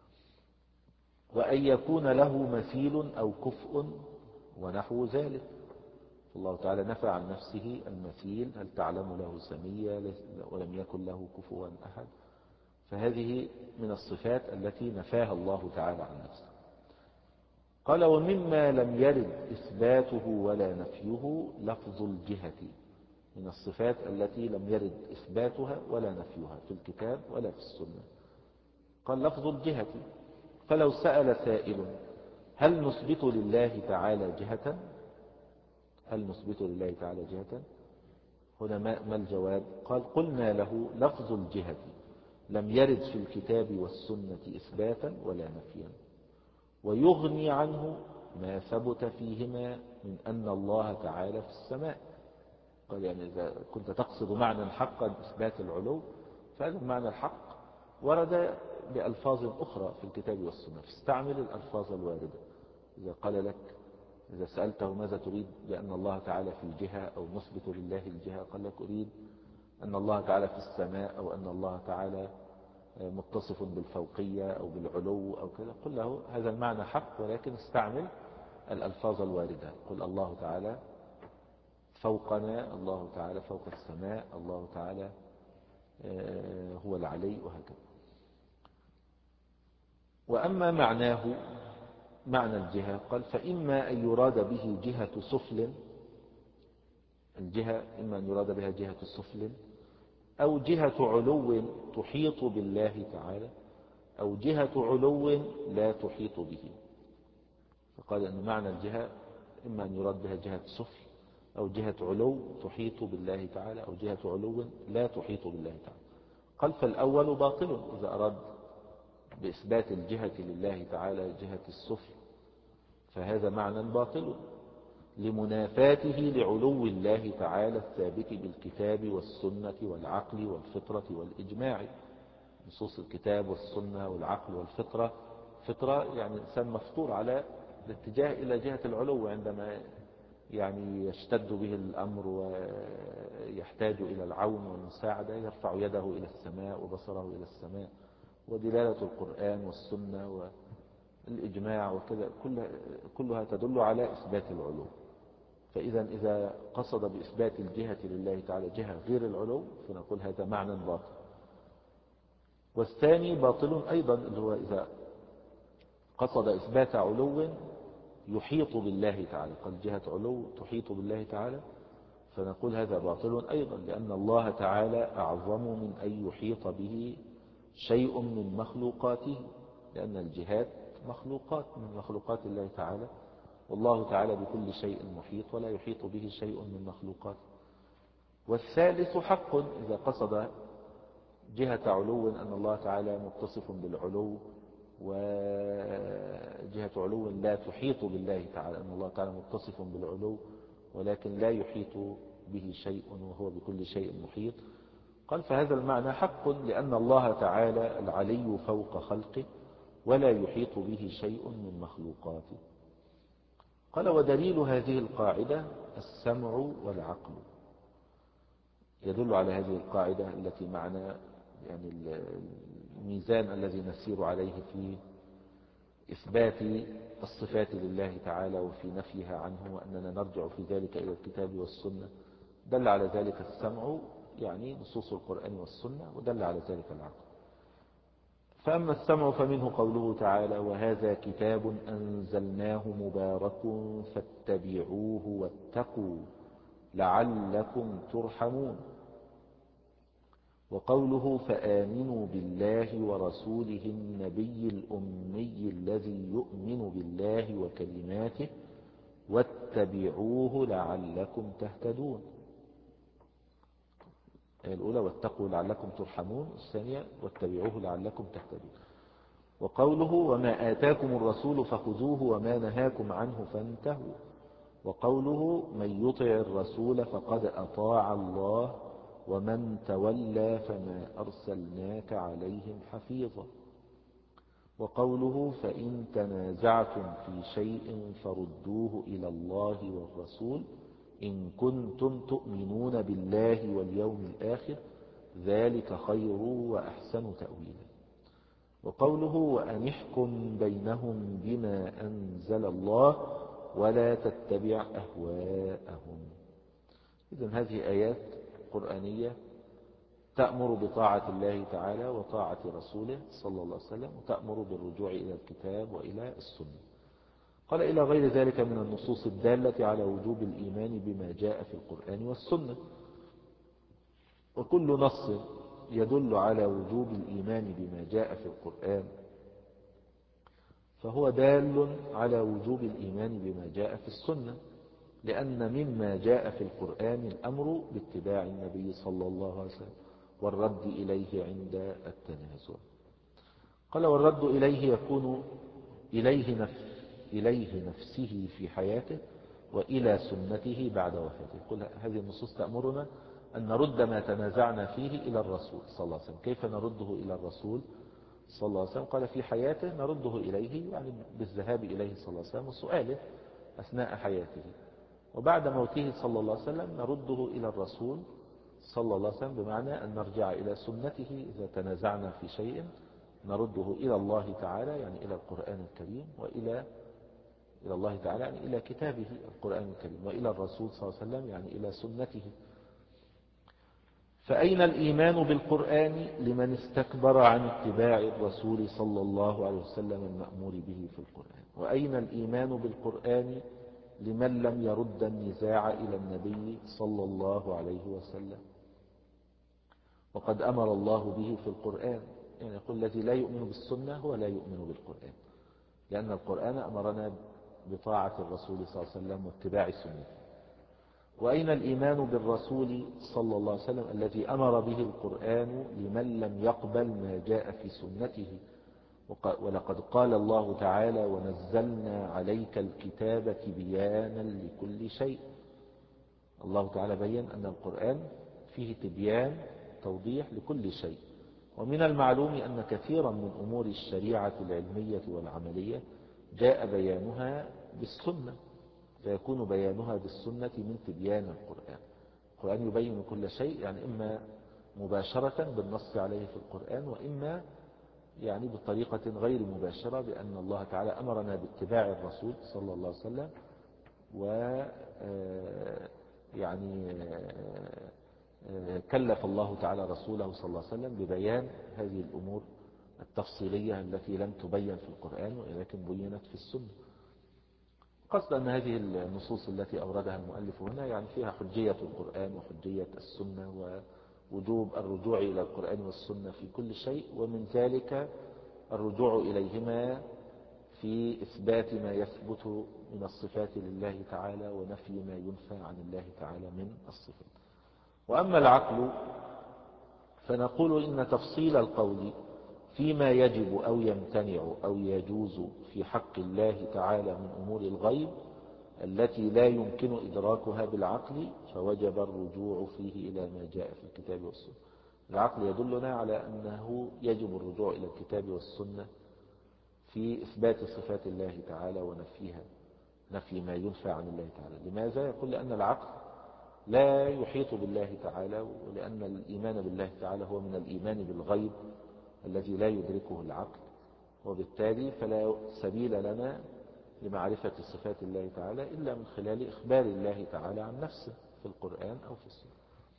وأن يكون له مثيل أو كفء ونحو ذلك. الله تعالى نفى عن نفسه المثيل، هل تعلم له سميا ولم يكن له كفوا أحد، فهذه من الصفات التي نفاها الله تعالى عن نفسه. قال ومما لم يرد إثباته ولا نفيه لفظ الجهة، من الصفات التي لم يرد إثباتها ولا نفيها في الكتاب ولا في السنة. قال لفظ الجهة، فلو سأل سائل هل نثبت لله تعالى جهة، هل نثبت لله تعالى جهة، هنا ما الجواب؟ قال قلنا له لفظ الجهة لم يرد في الكتاب والسنة إثباتا ولا نفيا، ويغني عنه ما ثبت فيهما من أن الله تعالى في السماء. قال يعني إذا كنت تقصد معنى حقا إثبات العلو، فهذا المعنى الحق ورد بألفاظ أخرى في الكتاب والسنة، فاستعمل الألفاظ الواردة. إذا قال لك إذا سألته ماذا تريد بأن الله تعالى في الجهة أو نثبت لله الجهة، قال لك أريد أن الله تعالى في السماء أو أن الله تعالى متصف بالفوقية أو بالعلو أو كذا، قل له هذا المعنى حق ولكن استعمل الألفاظ الواردة. قل الله تعالى فوقنا، الله تعالى فوق السماء، الله تعالى هو العلي، وهكذا. وأما معناه معنى الجهة قال فإما أن يراد به جهة سفل، الجهة إما أن يراد بها جهة سفل أو جهة علو تحيط بالله تعالى أو جهة علو لا تحيط به. فقال أن معنى الجهة إما أن يراد بها جهة سفل أو جهة علو تحيط بالله تعالى أو جهة علو لا تحيط بالله تعالى. قال فالأول باطل إذا أراد بإثبات الجهة لله تعالى جهة السفل، فهذا معنى باطل لمنافاته لعلو الله تعالى الثابت بالكتاب والسنة والعقل والفطرة والإجماع. نصوص الكتاب والسنة والعقل والفطرة، فطرة يعني إنسان مفطور على الاتجاه إلى جهة العلو، عندما يعني يشتد به الأمر ويحتاج إلى العون والمساعدة يرفع يده إلى السماء وبصره إلى السماء. ودلالة القرآن والسنة والإجماع وكذا كلها تدل على إثبات العلو. فإذا إذا قصد بإثبات الجهة لله تعالى جهة غير العلو فنقول هذا معنى باطل. والثاني باطل أيضا اللي هو إذا قصد إثبات علو يحيط بالله تعالى، قال جهة علو تحيط بالله تعالى، فنقول هذا باطل أيضا، لأن الله تعالى أعظم من أن يحيط به شيء من مخلوقاته، لأن الجهات مخلوقات من مخلوقات الله تعالى، والله تعالى بكل شيء محيط ولا يحيط به شيء من مخلوقاته. والثالث حق إذا قصد جهة علو أن الله تعالى متصف بالعلو، وجهة علو لا تحيط بالله تعالى، أن الله تعالى متصف بالعلو ولكن لا يحيط به شيء وهو بكل شيء محيط. قال فهذا المعنى حق لأن الله تعالى العلي فوق خلقه ولا يحيط به شيء من مخلوقاته. قال ودليل هذه القاعدة السمع والعقل. يدل على هذه القاعدة التي معنا يعني الميزان الذي نسير عليه في إثبات الصفات لله تعالى وفي نفيها عنه، وأننا نرجع في ذلك إلى الكتاب والسنة. دل على ذلك السمع يعني نصوص القرآن والسنة، ودل على ذلك العقل. فأما السمع فمنه قوله تعالى وهذا كتاب أنزلناه مبارك فاتبعوه واتقوا لعلكم ترحمون. وقوله فآمنوا بالله ورسوله النبي الأمي الذي يؤمن بالله وكلماته واتبعوه لعلكم تهتدون. الأولى واتقوا لعلكم ترحمون، الثانية واتبعوه لعلكم تهتدون. وقوله وما آتاكم الرسول فخذوه وما نهاكم عنه فانتهوا. وقوله من يطع الرسول فقد أطاع الله ومن تولى فما أرسلناك عليهم حفيظا. وقوله فإن تنازعتم في شيء فردوه إلى الله والرسول إن كنتم تؤمنون بالله واليوم الآخر ذلك خير وأحسن تأويلا. وقوله وأن احكم بينهم بما أنزل الله ولا تتبع أهواءهم. إذن هذه آيات قرآنية تأمر بطاعة الله تعالى وطاعة رسوله صلى الله عليه وسلم، وتأمر بالرجوع إلى الكتاب وإلى السنة. قال إلى غير ذلك من النصوص الدالة على وجوب الإيمان بما جاء في القرآن والسنة. وكل نص يدل على وجوب الإيمان بما جاء في القرآن فهو دال على وجوب الإيمان بما جاء في السنة، لأن مما جاء في القرآن الأمر باتباع النبي صلى الله عليه وسلم والرد إليه عند التنازع. قال والرد إليه يكون إليه, نفس إليه نفسه في حياته وإلى سنته بعد وفاته. يقول هذه النصوص تأمرنا أن نرد ما تنازعنا فيه إلى الرسول صلى الله عليه وسلم. كيف نرده إلى الرسول صلى الله عليه وسلم؟ قال في حياته نرده إليه يعني بالذهاب إليه صلى الله عليه وسلم وسؤاله أثناء حياته، وبعد موته صلى الله عليه وسلم نرده إلى الرسول صلى الله عليه وسلم، بمعنى أن نرجع إلى سنته. إذا تنازعنا في شيء نرده إلى الله تعالى يعني إلى القرآن الكريم، وإلى إلى الله تعالى يعني إلى كتابه القرآن الكريم، وإلى الرسول صلى الله عليه وسلم يعني إلى سنته. فأين الإيمان بالقرآن لمن استكبر عن اتباع الرسول صلى الله عليه وسلم المأمور به في القرآن؟ وأين الإيمان بالقرآن لمن لم يرد النزاع إلى النبي صلى الله عليه وسلم؟ وقد أمر الله به في القرآن. يعني يقول الذي لا يؤمن بالسنة هو لا يؤمن بالقرآن، لأن القرآن أمرنا بطاعة الرسول صلى الله عليه وسلم واتباع سنته. وأين الإيمان بالرسول صلى الله عليه وسلم الذي أمر به القرآن لمن لم يقبل ما جاء في سنته؟ ولقد قال الله تعالى ونزلنا عليك الكتاب تبيانا لكل شيء. الله تعالى بيّن أن القرآن فيه تبيان توضيح لكل شيء. ومن المعلوم أن كثيرا من أمور الشريعة العلمية والعملية جاء بيانها بالسنة، فيكون بيانها بالسنة من تبيان القرآن. القرآن يبين كل شيء، يعني إما مباشرة بالنص عليه في القرآن، وإما يعني بطريقة غير مباشرة، بأن الله تعالى أمرنا باتباع الرسول صلى الله عليه وسلم، و يعني كلف الله تعالى رسوله صلى الله عليه وسلم ببيان هذه الأمور التفصيلية التي لم تبين في القرآن ولكن بينت في السنة. قصد أن هذه النصوص التي أوردها المؤلف هنا يعني فيها حجية القرآن وحجية السنة ووجوب الرجوع إلى القرآن والسنة في كل شيء، ومن ذلك الرجوع إليهما في إثبات ما يثبت من الصفات لله تعالى ونفي ما ينفى عن الله تعالى من الصفات. وأما العقل فنقول إن تفصيل القول فيما يجب أو يمتنع أو يجوز في حق الله تعالى من أمور الغيب التي لا يمكن إدراكها بالعقل فوجب الرجوع فيه إلى ما جاء في الكتاب والسنة. العقل يدلنا على أنه يجب الرجوع إلى الكتاب والسنة في إثبات صفات الله تعالى ونفيها، نفي ما ينفى عن الله تعالى. لماذا؟ يقول لأن العقل لا يحيط بالله تعالى، ولأن الإيمان بالله تعالى هو من الإيمان بالغيب الذي لا يدركه العقل، وبالتالي فلا سبيل لنا لمعرفة صفات الله تعالى إلا من خلال إخبار الله تعالى عن نفسه في القرآن أو في السنة.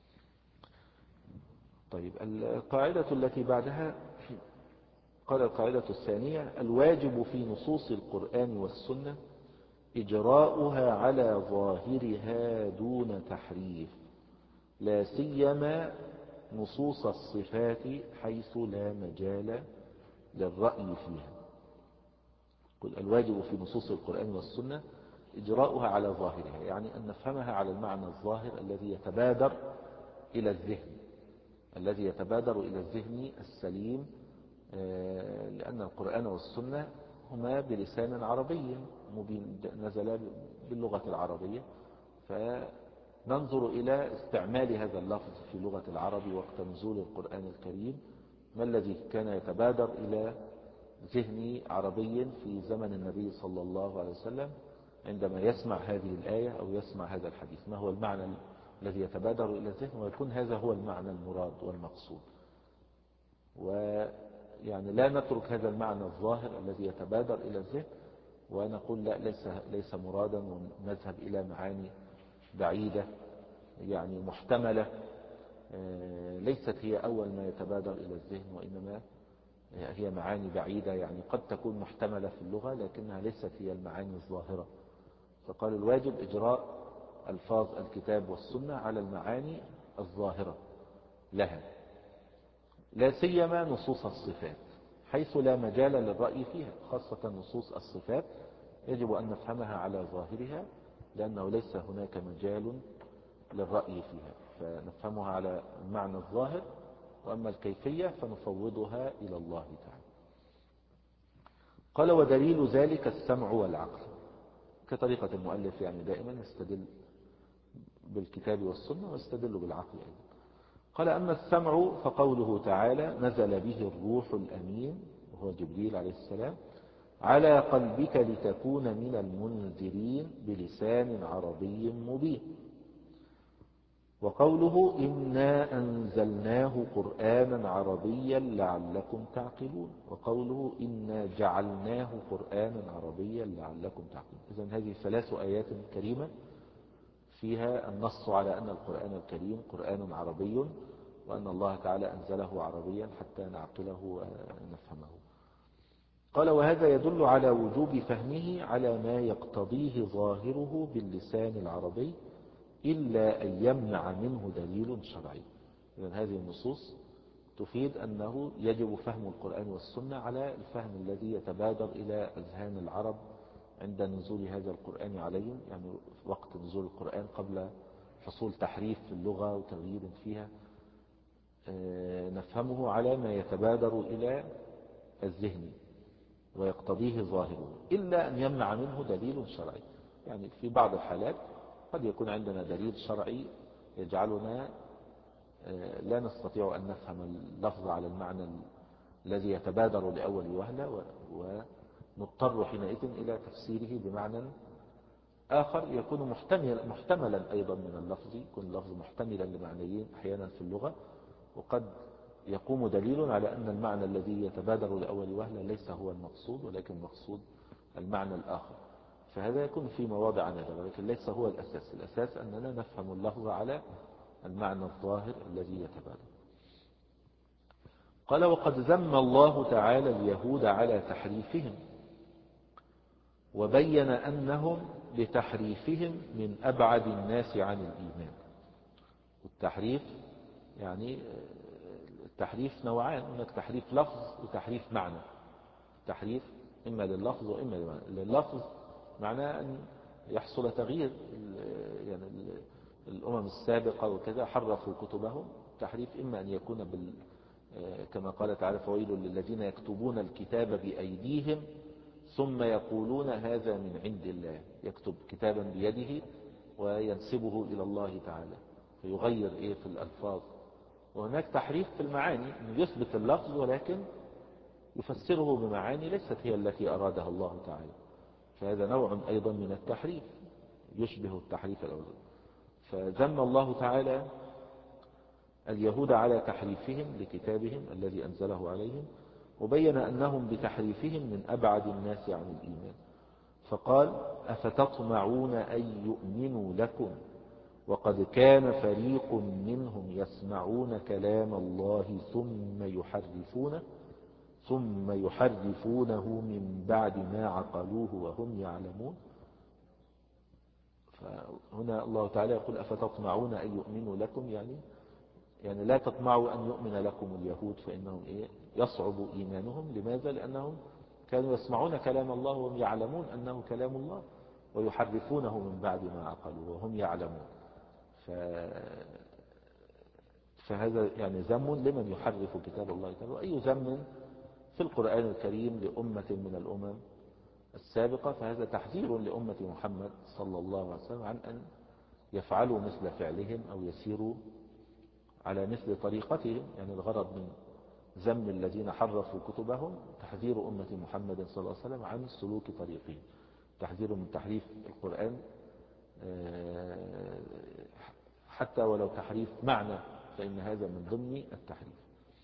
طيب القاعدة التي بعدها قال القاعدة الثانية: الواجب في نصوص القرآن والسنة إجراؤها على ظاهرها دون تحريف، لا سيما نصوص الصفات حيث لا مجال للرأي فيها. قل الواجب في نصوص القرآن والسنة إجراؤها على ظاهرها، يعني أن نفهمها على المعنى الظاهر الذي يتبادر إلى الذهن الذي يتبادر إلى الذهن السليم، لأن القرآن والسنة هما بلسان عربي مبين، نزل باللغة العربية، فننظر إلى استعمال هذا اللفظ في لغة العرب وقت نزول القرآن الكريم، ما الذي كان يتبادر إلى ذهن عربي في زمن النبي صلى الله عليه وسلم عندما يسمع هذه الآية أو يسمع هذا الحديث، ما هو المعنى الذي يتبادر إلى الذهن ويكون هذا هو المعنى المراد والمقصود. ويعني لا نترك هذا المعنى الظاهر الذي يتبادر إلى الذهن ونقول لا ليس, ليس مرادا ونذهب إلى معاني بعيدة يعني محتملة ليست هي أول ما يتبادر إلى الذهن، وإنما هي معاني بعيدة يعني قد تكون محتملة في اللغة لكنها ليست هي المعاني الظاهرة. فقال الواجب إجراء ألفاظ الكتاب والسنة على المعاني الظاهرة لها، لا سيما نصوص الصفات حيث لا مجال للرأي فيها، خاصة نصوص الصفات يجب أن نفهمها على ظاهرها لأنه ليس هناك مجال للرأي فيها، فنفهمها على المعنى الظاهر، وأما الكيفية فنفوضها إلى الله تعالى. قال: ودليل ذلك السمع والعقل، كطريقة المؤلف يعني دائما يستدل بالكتاب والسنة ويستدل بالعقل أيضا. قال: أما السمع فقوله تعالى: نزل به الروح الأمين وهو جبريل عليه السلام على قلبك لتكون من المنذرين بلسان عربي مبين. وقوله: إنا أنزلناه قرآنا عربيا لعلكم تعقلون. وقوله: إنا جعلناه قرآنا عربيا لعلكم تعقلون. إذن هذه ثلاث آيات كريمة فيها النص على أن القرآن الكريم قرآن عربي، وأن الله تعالى أنزله عربيا حتى نعقله ونفهمه. قال: وهذا يدل على وجوب فهمه على ما يقتضيه ظاهره باللسان العربي إلا أن يمنع منه دليل شرعي. إذن هذه النصوص تفيد أنه يجب فهم القرآن والسنة على الفهم الذي يتبادر إلى أذهان العرب عند نزول هذا القرآن عليهم، يعني وقت نزول القرآن قبل حصول تحريف في اللغة وتغيير فيها، نفهمه على ما يتبادر إلى الذهن ويقتضيه ظاهره إلا أن يمنع منه دليل شرعي. يعني في بعض الحالات قد يكون عندنا دليل شرعي يجعلنا لا نستطيع أن نفهم اللفظ على المعنى الذي يتبادر لأول وهلة، ونضطر حينئذ إلى تفسيره بمعنى آخر يكون محتمل محتملا أيضا من اللفظ، يكون اللفظ محتملا لمعنيين أحيانا في اللغة، وقد يقوم دليل على أن المعنى الذي يتبادر لأول وهلة ليس هو المقصود ولكن مقصود المعنى الآخر، فهذا يكون في مواضع نادرة، ولكن ليس هو الأساس. الأساس أننا نفهم اللفظ على المعنى الظاهر الذي يتبادر. قال: وقد ذم الله تعالى اليهود على تحريفهم، وبين أنهم بتحريفهم من أبعد الناس عن الإيمان. والتحريف يعني التحريف نوعان، هناك تحريف لفظ وتحريف معنى. التحريف إما لللفظ وإما للمعنى. لللفظ معناه أن يحصل تغيير، يعني الأمم السابقة وكذا حرفوا كتبهم تحريف، إما أن يكون بال كما قال تعالى فويل للذين يكتبون الكتاب بأيديهم ثم يقولون هذا من عند الله، يكتب كتابا بيده وينسبه إلى الله تعالى فيغير إيه في الألفاظ. وهناك تحريف في المعاني، أنه يثبت اللفظ ولكن يفسره بمعاني ليست هي التي أرادها الله تعالى، فهذا نوع أيضا من التحريف يشبه التحريف الأول. فذم الله تعالى اليهود على تحريفهم لكتابهم الذي أنزله عليهم، وبين أنهم بتحريفهم من أبعد الناس عن الإيمان، فقال أفتطمعون أن يؤمنوا لكم وقد كان فريق منهم يسمعون كلام الله ثم يحرفونه ثم يحرفونه من بعد ما عقلوه وهم يعلمون. فهنا الله تعالى يقول أفتطمعون أن يؤمنوا لكم، يعني يعني لا تطمعوا أن يؤمن لكم اليهود، فإنهم إيه يصعب إيمانهم. لماذا؟ لأنهم كانوا يسمعون كلام الله وهم يعلمون أنه كلام الله ويحرفونه من بعد ما عقلوه وهم يعلمون. ف... فهذا يعني ذم لمن يحرف كتاب الله تعالى، وأي ذم في القرآن الكريم لأمة من الأمم السابقة، فهذا تحذير لأمة محمد صلى الله عليه وسلم عن أن يفعلوا مثل فعلهم أو يسيروا على مثل طريقتهم. يعني الغرض من ذم الذين حرفوا كتبهم تحذير أمة محمد صلى الله عليه وسلم عن سلوك طريقهم، تحذير من تحريف القرآن حتى ولو تحريف معنى، فإن هذا من ضمن التحريف.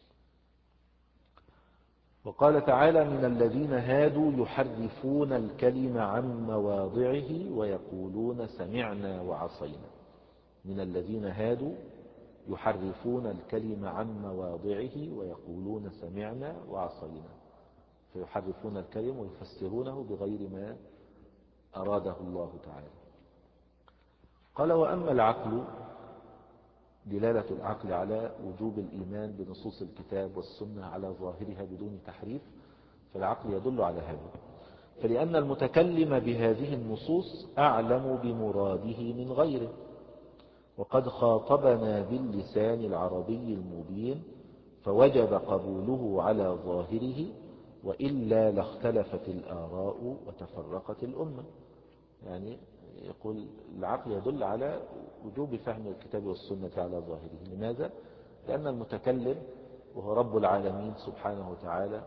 وقال تعالى من الذين هادوا يحرفون الكلم عن مواضعه ويقولون سمعنا وعصينا. من الذين هادوا يحرفون الكلم عن مواضعه ويقولون سمعنا وعصينا، فيحرفون الكلم ويفسرونه بغير ما أراده الله تعالى. قال وأما العقل، دلالة العقل على وجوب الإيمان بنصوص الكتاب والسنة على ظاهرها بدون تحريف، فالعقل يدل على هذا، فلأن المتكلم بهذه النصوص أعلم بمراده من غيره، وقد خاطبنا باللسان العربي المبين فوجب قبوله على ظاهره، وإلا لاختلفت الآراء وتفرقت الأمة. يعني يقول العقل يدل على وجوب فهم الكتاب والسنة على ظاهره. لماذا؟ لأن المتكلم وهو رب العالمين سبحانه وتعالى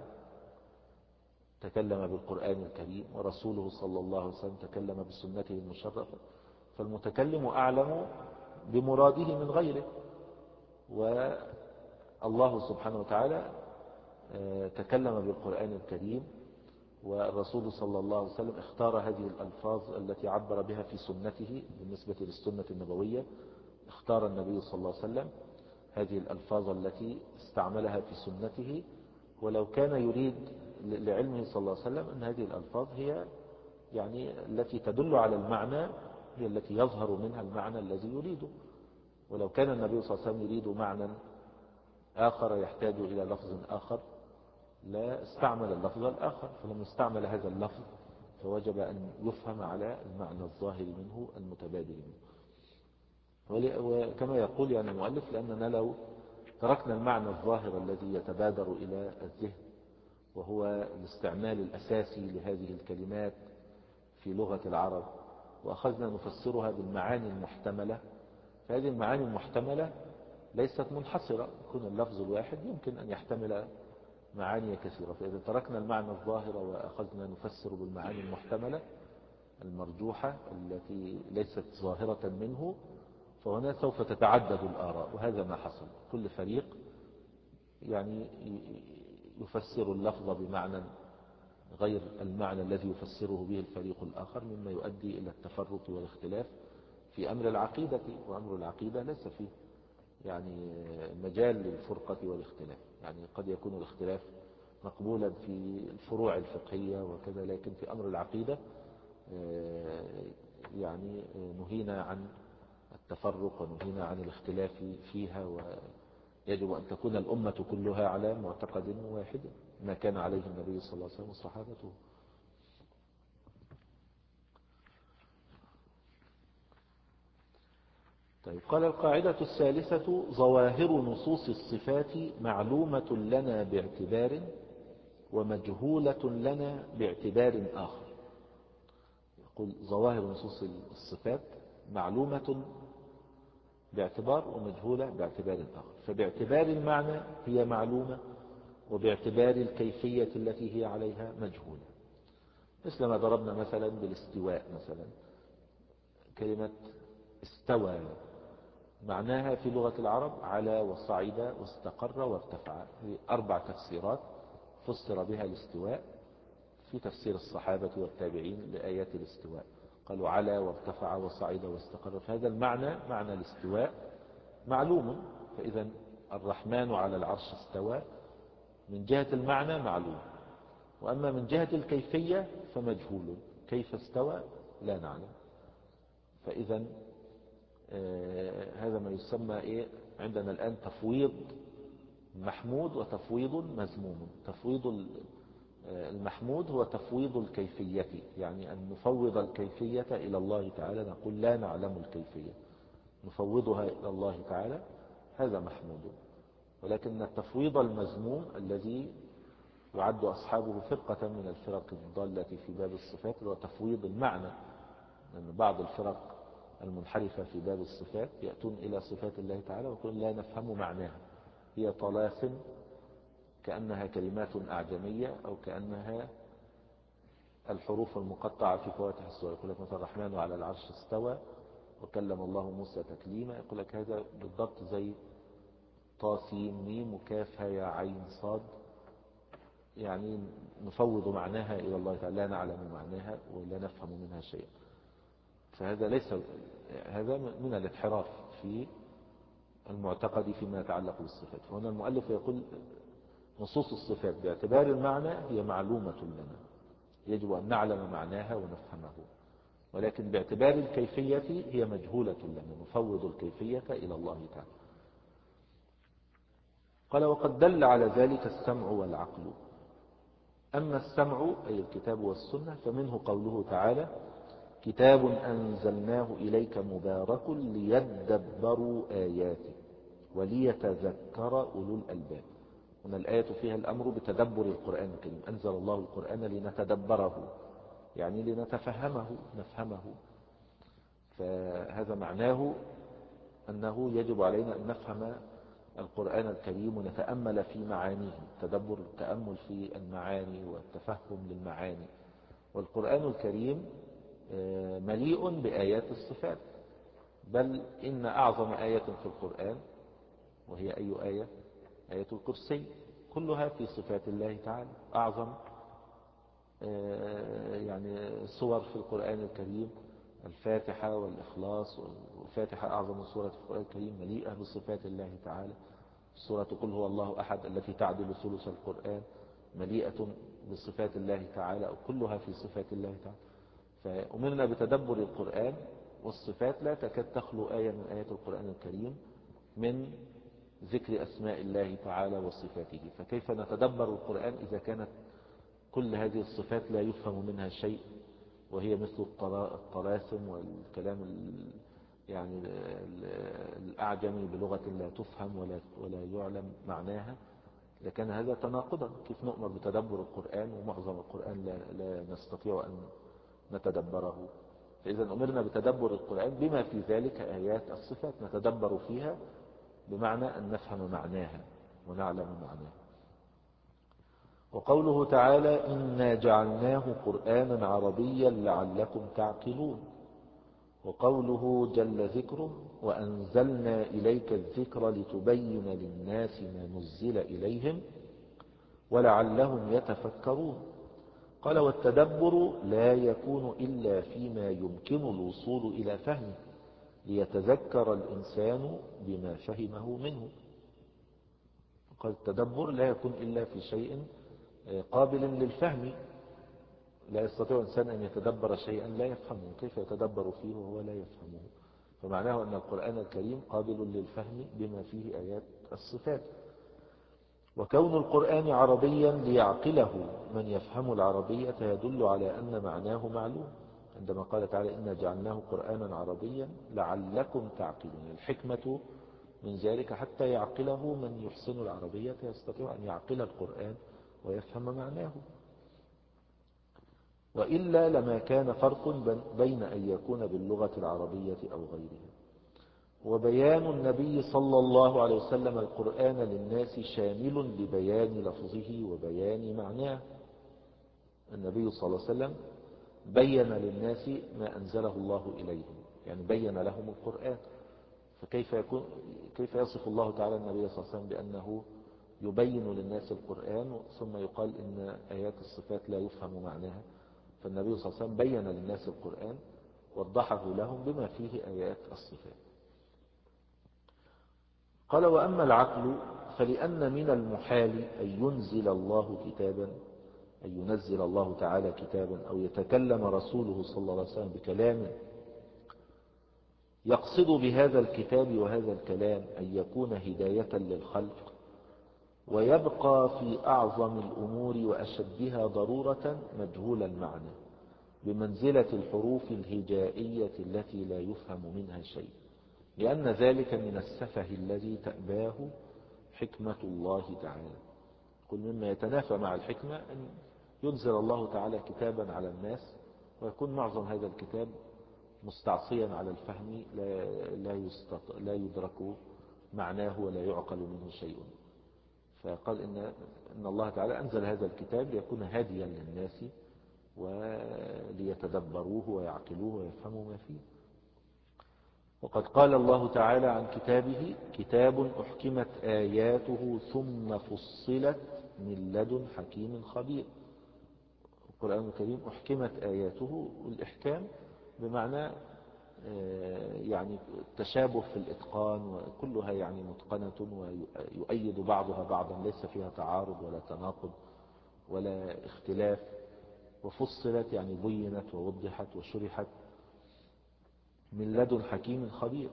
تكلم بالقرآن الكريم، ورسوله صلى الله عليه وسلم تكلم بسنته المشرفة، فالمتكلم أعلم بمراده من غيره. والله سبحانه وتعالى تكلم بالقرآن الكريم، والرسول صلى الله عليه وسلم اختار هذه الألفاظ التي عبر بها في سنته. بالنسبة للسنة النبوية اختار النبي صلى الله عليه وسلم هذه الألفاظ التي استعملها في سنته، ولو كان يريد لعلمه صلى الله عليه وسلم أن هذه الألفاظ هي يعني التي تدل على المعنى، هي التي يظهر منها المعنى الذي يريده. ولو كان النبي صلى الله عليه وسلم يريد معنى آخر يحتاج إلى لفظ آخر لا استعمل اللفظ الآخر، فلما استعمل هذا اللفظ فوجب أن يفهم على المعنى الظاهر منه المتبادل منه. وكما يقول يعني المؤلف لأننا لو تركنا المعنى الظاهر الذي يتبادر إلى الذهن وهو الاستعمال الأساسي لهذه الكلمات في لغة العرب وأخذنا نفسرها بالمعاني المحتملة، فهذه المعاني المحتملة ليست منحصرة، يكون اللفظ الواحد يمكن أن يحتمل معاني كثيرة. فإذا تركنا المعنى الظاهر وأخذنا نفسر بالمعاني المحتملة المرجوحة التي ليست ظاهرة منه، فهنا سوف تتعدد الآراء، وهذا ما حصل. كل فريق يعني يفسر اللفظ بمعنى غير المعنى الذي يفسره به الفريق الآخر، مما يؤدي إلى التفرق والاختلاف في أمر العقيدة. وأمر العقيدة ليس فيه يعني مجال للفرقة والاختلاف، يعني قد يكون الاختلاف مقبولا في الفروع الفقهية وكذا، لكن في أمر العقيدة يعني نهينا عن التفرق ونهينا عن الاختلاف فيها، ويجب أن تكون الأمة كلها على معتقد واحد ما كان عليه النبي صلى الله عليه وسلم وصحابته. طيب قال القاعدة الثالثة: ظواهر نصوص الصفات معلومة لنا باعتبار ومجهولة لنا باعتبار آخر. يقول ظواهر نصوص الصفات معلومة باعتبار ومجهولة باعتبار آخر. فباعتبار المعنى هي معلومة، وباعتبار الكيفية التي هي عليها مجهولة. مثل ما ضربنا مثلا بالاستواء، مثلا كلمة استوى معناها في لغة العرب على وصعد واستقر وارتفع. أربع تفسيرات فسر بها الاستواء في تفسير الصحابة والتابعين لآيات الاستواء. قالوا على وارتفع وصعد واستقر. فهذا المعنى معنى الاستواء معلوم. فإذا الرحمن على العرش استوى من جهة المعنى معلوم، وأما من جهة الكيفية فمجهول. كيف استوى لا نعلم. فإذا آه هذا ما يسمى إيه عندنا الآن تفويض محمود وتفويض مذموم. تفويض المحمود هو تفويض الكيفية، يعني أن نفوض الكيفية إلى الله تعالى، نقول لا نعلم الكيفية نفوضها إلى الله تعالى، هذا محمود. ولكن التفويض المذموم الذي يعد أصحابه فرقة من الفرق الضالة في باب الصفات هو تفويض المعنى. لأن بعض الفرق المنحرفة في باب الصفات يأتون إلى صفات الله تعالى ويقولون لا نفهم معناها، هي طلاسم كأنها كلمات أعجمية أو كأنها الحروف المقطعة في فواتح السور. يقول لك مثلا الرحمن على العرش استوى وكلم الله موسى تكليما. يقول لك هذا بالضبط زي طاسين ميم وكاف يا عين صاد، يعني نفوض معناها إلى الله تعالى، لا نعلم معناها ولا نفهم منها شيئا. فهذا ليس هذا من الانحراف في المعتقد فيما يتعلق بالصفات. فهنا المؤلف يقول نصوص الصفات باعتبار المعنى هي معلومة لنا، يجب أن نعلم معناها ونفهمه، ولكن باعتبار الكيفية هي مجهولة لنا، نفوض الكيفية إلى الله تعالى. قال وقد دل على ذلك السمع والعقل. أما السمع أي الكتاب والسنة فمنه قوله تعالى كتاب أنزلناه إليك مبارك ليدبروا آياته وليتذكر أولو الألباب. هنا الآية فيها الأمر بتدبر القرآن الكريم. أنزل الله القرآن لنتدبره، يعني لنتفهمه نفهمه. فهذا معناه أنه يجب علينا أن نفهم القرآن الكريم ونتأمل في معانيه. تدبر التأمل في المعاني والتفهم للمعاني. والقرآن الكريم مليء بآيات الصفات، بل إن أعظم آية في القرآن وهي أي آية؟ آية الكرسي، كلها في صفات الله تعالى. أعظم يعني صور في القرآن الكريم الفاتحة والإخلاص. والفاتحة أعظم سورة في القرآن الكريم مليئة بصفات الله تعالى. سورة قل هو الله أحد التي تعدل ثلث القرآن مليئة بصفات الله تعالى، أو كلها في صفات الله تعالى. فأمرنا بتدبر القرآن والصفات. لا تكاد تخلو آية من آيات القرآن الكريم من ذكر أسماء الله تعالى وصفاته. فكيف نتدبر القرآن إذا كانت كل هذه الصفات لا يفهم منها شيء، وهي مثل الطلاسم والكلام يعني الأعجمي بلغة لا تفهم ولا ولا يعلم معناها؟ لكن هذا تناقضا. كيف نؤمر بتدبر القرآن ومعظم القرآن لا, لا نستطيع أن نتدبره؟ فإذا أمرنا بتدبر القرآن بما في ذلك آيات الصفات نتدبر فيها، بمعنى أن نفهم معناها ونعلم معناها. وقوله تعالى إنا جعلناه قرآنا عربيا لعلكم تعقلون. وقوله جل ذكره وأنزلنا إليك الذكر لتبين للناس ما نزل إليهم ولعلهم يتفكرون. قال والتدبر لا يكون إلا فيما يمكن الوصول إلى فهمه ليتذكر الإنسان بما فهمه منه. قال التدبر لا يكون إلا في شيء قابل للفهم. لا يستطيع الإنسان أن يتدبر شيئا لا يفهمه، كيف يتدبر فيه وهو لا يفهمه؟ فمعناه أن القرآن الكريم قابل للفهم بما فيه آيات الصفات. وكون القرآن عربيا ليعقله من يفهم العربية يدل على أن معناه معلوم. عندما قال تعالى إنا جعلناه قرآنا عربيا لعلكم تعقلون. الحكمة من ذلك حتى يعقله من يحسن العربية يستطيع أن يعقل القرآن ويفهم معناه، وإلا لما كان فرق بين أن يكون باللغة العربية أو غيرها. وبيان النبي صلى الله عليه وسلم القرآن للناس شامل لبيان لفظه وبيان معناه. النبي صلى الله عليه وسلم بين للناس ما أنزله الله إليهم، يعني بين لهم القرآن. فكيف يكون كيف يصف الله تعالى النبي صلى الله عليه وسلم بأنه يبين للناس القرآن ثم يقال إن آيات الصفات لا يفهم معناها؟ فالنبي صلى الله عليه وسلم بين للناس القرآن وضحه لهم بما فيه آيات الصفات. قال وأما العقل فلأن من المحال أن ينزل الله كتابا أن ينزل الله تعالى كتابا أو يتكلم رسوله صلى الله عليه وسلم بكلام يقصد بهذا الكتاب وهذا الكلام أن يكون هداية للخلق، ويبقى في أعظم الأمور وأشدها ضرورة مجهول المعنى بمنزلة الحروف الهجائية التي لا يفهم منها شيء، لأن ذلك من السفه الذي تأباه حكمة الله تعالى. كل مما يتنافى مع الحكمة أن ينزل الله تعالى كتابا على الناس ويكون معظم هذا الكتاب مستعصيا على الفهم لا, لا, يستط... لا يدرك معناه ولا يعقل منه شيء. فقال إن, إن الله تعالى أنزل هذا الكتاب ليكون هاديا للناس وليتدبروه ويعقلوه ويفهموا ما فيه. وقد قال الله تعالى عن كتابه كتاب أحكمت آياته ثم فصلت من لدن حكيم خبير. القرآن الكريم أحكمت آياته، والإحكام بمعنى يعني التشابه في الإتقان، وكلها يعني متقنة ويؤيد بعضها بعضا، ليس فيها تعارض ولا تناقض ولا اختلاف. وفصلت يعني بينت ووضحت وشرحت من لدن حكيم خبير.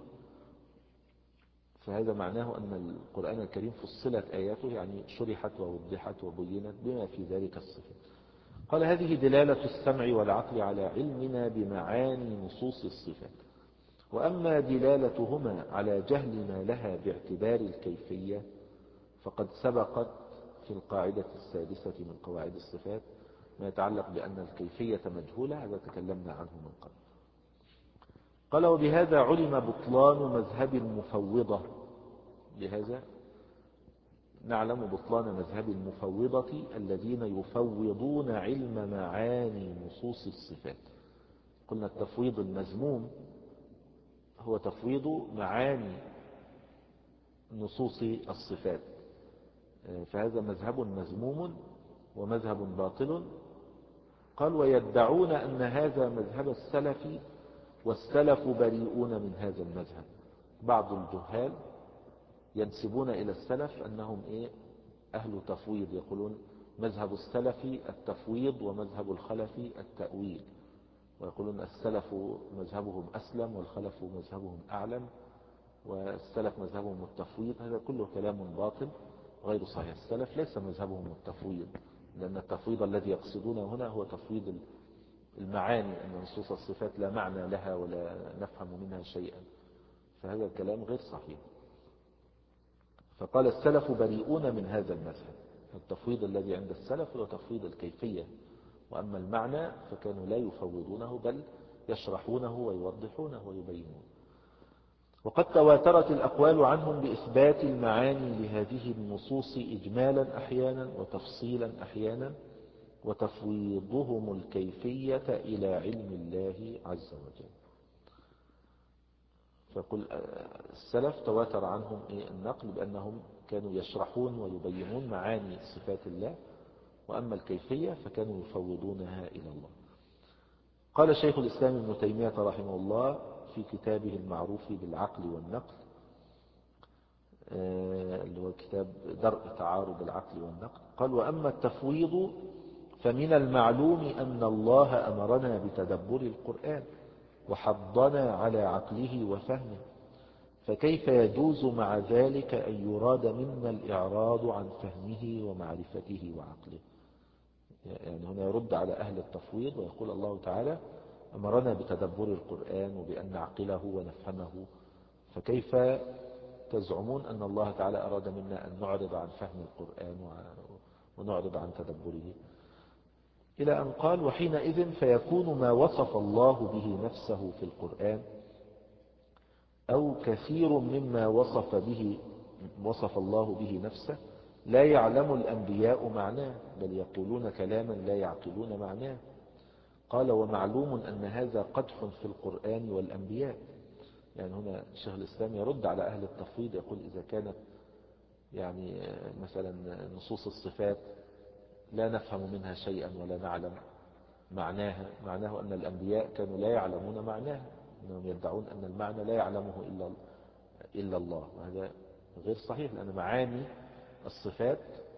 فهذا معناه أن القرآن الكريم فصلت آياته يعني شرحت ووضحت وبينت بما في ذلك الصفة. قال هذه دلالة السمع والعقل على علمنا بمعاني نصوص الصفات. وأما دلالتهما على جهلنا لها باعتبار الكيفية فقد سبقت في القاعدة السادسة من قواعد الصفات ما يتعلق بأن الكيفية مجهولة، هذا تكلمنا عنه من قبل. قال وبهذا علم بطلان مذهب المفوضة، بهذا نعلم بطلان مذهب المفوضة الذين يفوضون علم معاني نصوص الصفات. قلنا التفويض المذموم هو تفويض معاني نصوص الصفات، فهذا مذهب مذموم ومذهب باطل. قال ويدعون أن هذا مذهب السلف والسلف بريئون من هذا المذهب. بعض الجهال ينسبون إلى السلف أنهم إيه أهل تفويض، يقولون مذهب السلف التفويض ومذهب الخلف التأويل، ويقولون السلف مذهبهم أسلم والخلف مذهبهم أعلم والسلف مذهبهم التفويض. هذا كله كلام باطل غير صحيح. السلف ليس مذهبهم التفويض، لأن التفويض الذي يقصدونه هنا هو تفويض المعاني، أن نصوص الصفات لا معنى لها ولا نفهم منها شيئا، فهذا الكلام غير صحيح. فقال السلف بريئون من هذا المذهب. التفويض الذي عند السلف هو تفويض الكيفية، وأما المعنى فكانوا لا يفوضونه بل يشرحونه ويوضحونه ويبينونه. وقد تواترت الأقوال عنهم بإثبات المعاني لهذه النصوص إجمالا أحيانا وتفصيلا أحيانا، وتفويضهم الكيفية إلى علم الله عز وجل. فقل السلف تواتر عنهم النقل بأنهم كانوا يشرحون ويبينون معاني صفات الله، وأما الكيفية فكانوا يفوضونها إلى الله. قال شيخ الإسلام ابن تيمية رحمه الله في كتابه المعروف بالعقل والنقل، اللي هو كتاب درء تعارض العقل والنقل، قال وأما التفويض فمن المعلوم أن الله أمرنا بتدبر القرآن وحضنا على عقله وفهمه، فكيف يجوز مع ذلك أن يراد منا الإعراض عن فهمه ومعرفته وعقله؟ يعني هنا يرد على أهل التفويض ويقول الله تعالى أمرنا بتدبر القرآن وبأن نعقله ونفهمه، فكيف تزعمون أن الله تعالى أراد منا أن نعرض عن فهم القرآن ونعرض عن تدبره؟ إلى أن قال: وحينئذ فيكون ما وصف الله به نفسه في القرآن أو كثير مما وصف به وصف الله به نفسه لا يعلم الأنبياء معناه، بل يقولون كلاما لا يعقلون معناه. قال: ومعلوم أن هذا قدح في القرآن والأنبياء. يعني هنا الشيخ الإسلام يرد على أهل التفويض، يقول: إذا كانت يعني مثلا نصوص الصفات لا نفهم منها شيئا ولا نعلم معناها، معناه أن الأنبياء كانوا لا يعلمون معناها، أنهم يدعون أن المعنى لا يعلمه إلا إلا الله، وهذا غير صحيح، لأن معاني الصفات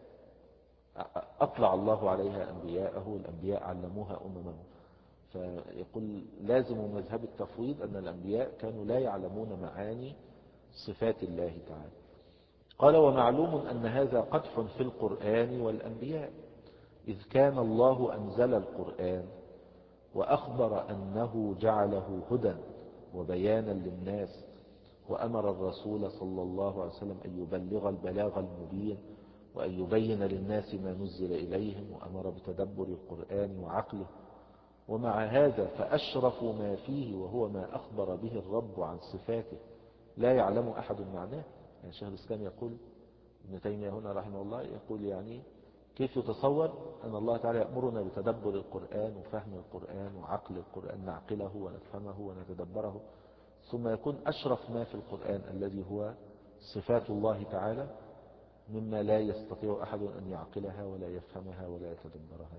أطلع الله عليها أنبياءه، والأنبياء علموها أممهم. فيقول: لازم مذهب التفويض أن الأنبياء كانوا لا يعلمون معاني صفات الله تعالى. قال: ومعلوم أن هذا قدح في القرآن والأنبياء، إذ كان الله أنزل القرآن وأخبر أنه جعله هدى وبيانا للناس، وأمر الرسول صلى الله عليه وسلم أن يبلغ البلاغ المبين وأن يبين للناس ما نزل إليهم، وأمر بتدبر القرآن وعقله. ومع هذا فأشرف ما فيه وهو ما أخبر به الرب عن صفاته لا يعلم أحد معناه. يعني شيخ الإسلام يقول، ابن تيمية هنا رحمه الله يقول: يعني كيف يتصور أن الله تعالى يأمرنا بتدبر القرآن وفهم القرآن وعقل القرآن، نعقله ونفهمه ونتدبره، ثم يكون أشرف ما في القرآن الذي هو صفات الله تعالى مما لا يستطيع أحد أن يعقلها ولا يفهمها ولا يتدبرها.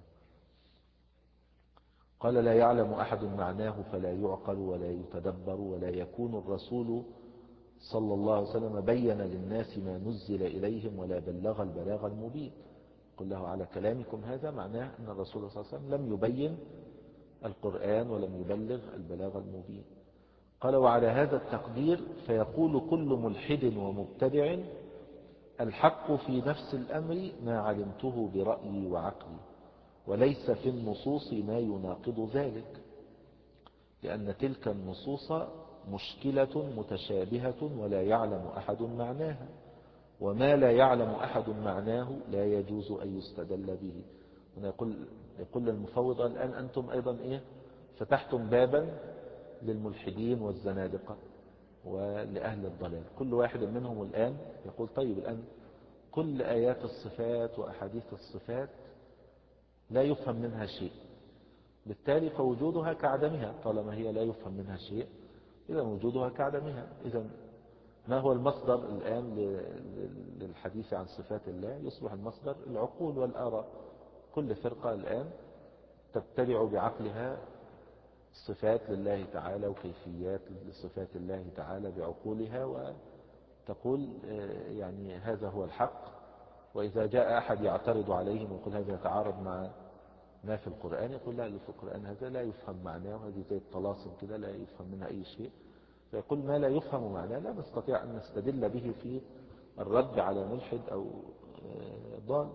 قال: لا يعلم أحد معناه فلا يعقل ولا يتدبر، ولا يكون الرسول صلى الله عليه وسلم بين للناس ما نزل إليهم ولا بلغ البلاغ المبين. قل له: على كلامكم هذا معناه أن الرسول صلى الله عليه وسلم لم يبين القرآن ولم يبلغ البلاغ المبين. قال: وعلى هذا التقدير فيقول كل ملحد ومبتدع: الحق في نفس الأمر ما علمته برأيي وعقلي، وليس في النصوص ما يناقض ذلك، لأن تلك النصوص مشكلة متشابهة ولا يعلم أحد معناها، وما لا يعلم أحد معناه لا يجوز أن يستدل به. هنا يقول, يقول للمفوضة: الآن أنتم أيضا إيه فتحتم بابا للملحدين والزنادقة ولأهل الضلال. كل واحد منهم الآن يقول: طيب الآن كل آيات الصفات وأحاديث الصفات لا يفهم منها شيء، بالتالي فوجودها كعدمها، طالما هي لا يفهم منها شيء إذا وجودها كعدمها. إذا ما هو المصدر الآن للحديث عن صفات الله؟ يصبح المصدر العقول والآراء. كل فرقة الآن تتبع بعقلها صفات لله تعالى وكيفيات لصفات الله تعالى بعقولها، وتقول يعني هذا هو الحق. وإذا جاء أحد يعترض عليهم ويقول هذا يتعارض مع ما في القرآن، يقول: لا، في القرآن هذا لا يفهم معناه، وهذه زي الطلاسم كده لا يفهم منها أي شيء. فيقول: ما لا يفهم معناه لا نستطيع أن نستدل به في الرد على ملحد أو ضال.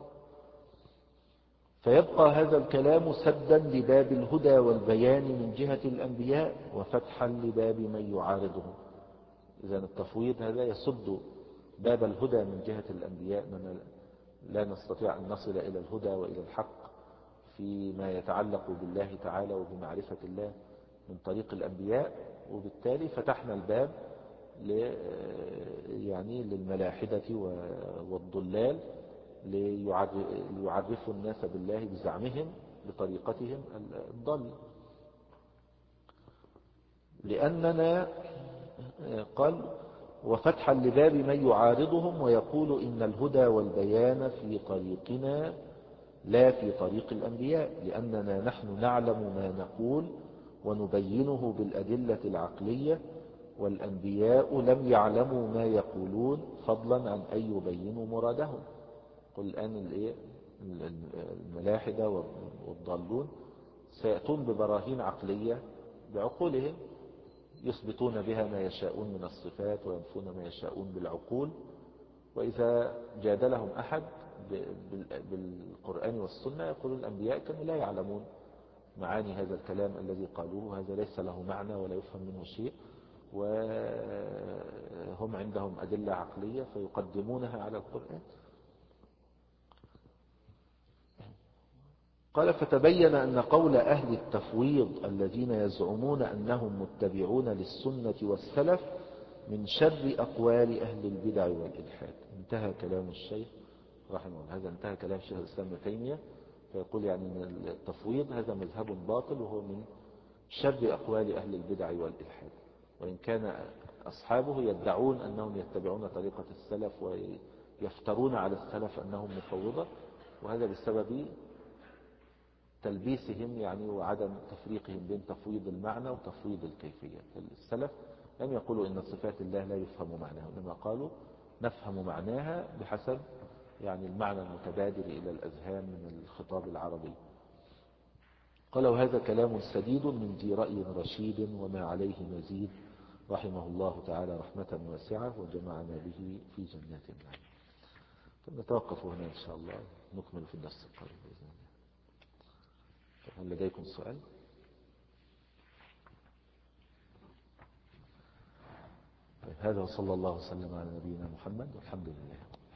فيبقى هذا الكلام سدا لباب الهدى والبيان من جهة الأنبياء وفتحا لباب من يعارضهم. إذن التفويض هذا يسد باب الهدى من جهة الأنبياء، من لا نستطيع أن نصل إلى الهدى وإلى الحق فيما يتعلق بالله تعالى وبمعرفة الله من طريق الأنبياء، وبالتالي فتحنا الباب يعني للملاحدة والضلال ليعرفوا الناس بالله بزعمهم بطريقتهم الضال. لأننا قال: وفتحا لباب من يعارضهم ويقول إن الهدى والبيان في طريقنا لا في طريق الأنبياء، لأننا نحن نعلم ما نقول ونبينه بالأدلة العقلية، والأنبياء لم يعلموا ما يقولون فضلا عن أن يبينوا مرادهم. قل الآن الملاحدة والضالون سيأتون ببراهين عقلية بعقولهم يثبتون بها ما يشاءون من الصفات وينفون ما يشاءون بالعقول، وإذا جادلهم أحد بالقرآن والسنة يقول الأنبياء كانوا لا يعلمون معاني هذا الكلام الذي قالوه، هذا ليس له معنى ولا يفهم منه شيء، وهم عندهم أدلة عقلية فيقدمونها على القرآن. قال فتبين أن قول أهل التفويض الذين يزعمون أنهم متبعون للسنة والسلف من شر أقوال أهل البدع والإلحاد. انتهى كلام الشيخ رحمه الله. هذا انتهى كلام الشيخ الإسلام ابن تيمية، فيقول يعني أن التفويض هذا مذهب باطل وهو من شر أقوال أهل البدع والإلحاد، وإن كان أصحابه يدعون أنهم يتبعون طريقة السلف ويفترون على السلف أنهم مفوضة، وهذا بسبب تلبيسهم يعني وعدم تفريقهم بين تفويض المعنى وتفويض الكيفية. السلف لم يقولوا إن صفات الله لا يفهم معناها، إنما قالوا نفهم معناها بحسب يعني المعنى المتبادر إلى الأذهان من الخطاب العربي. قال وهذا كلام سديد من ذي رأي رشيد وما عليه مزيد، رحمه الله تعالى رحمة واسعة وجمعنا به في جنات النعيم. نتوقف هنا إن شاء الله، نكمل في الدرس القادم بإذن الله. هل لديكم سؤال؟ هذا وصلى الله وسلم على نبينا محمد والحمد لله.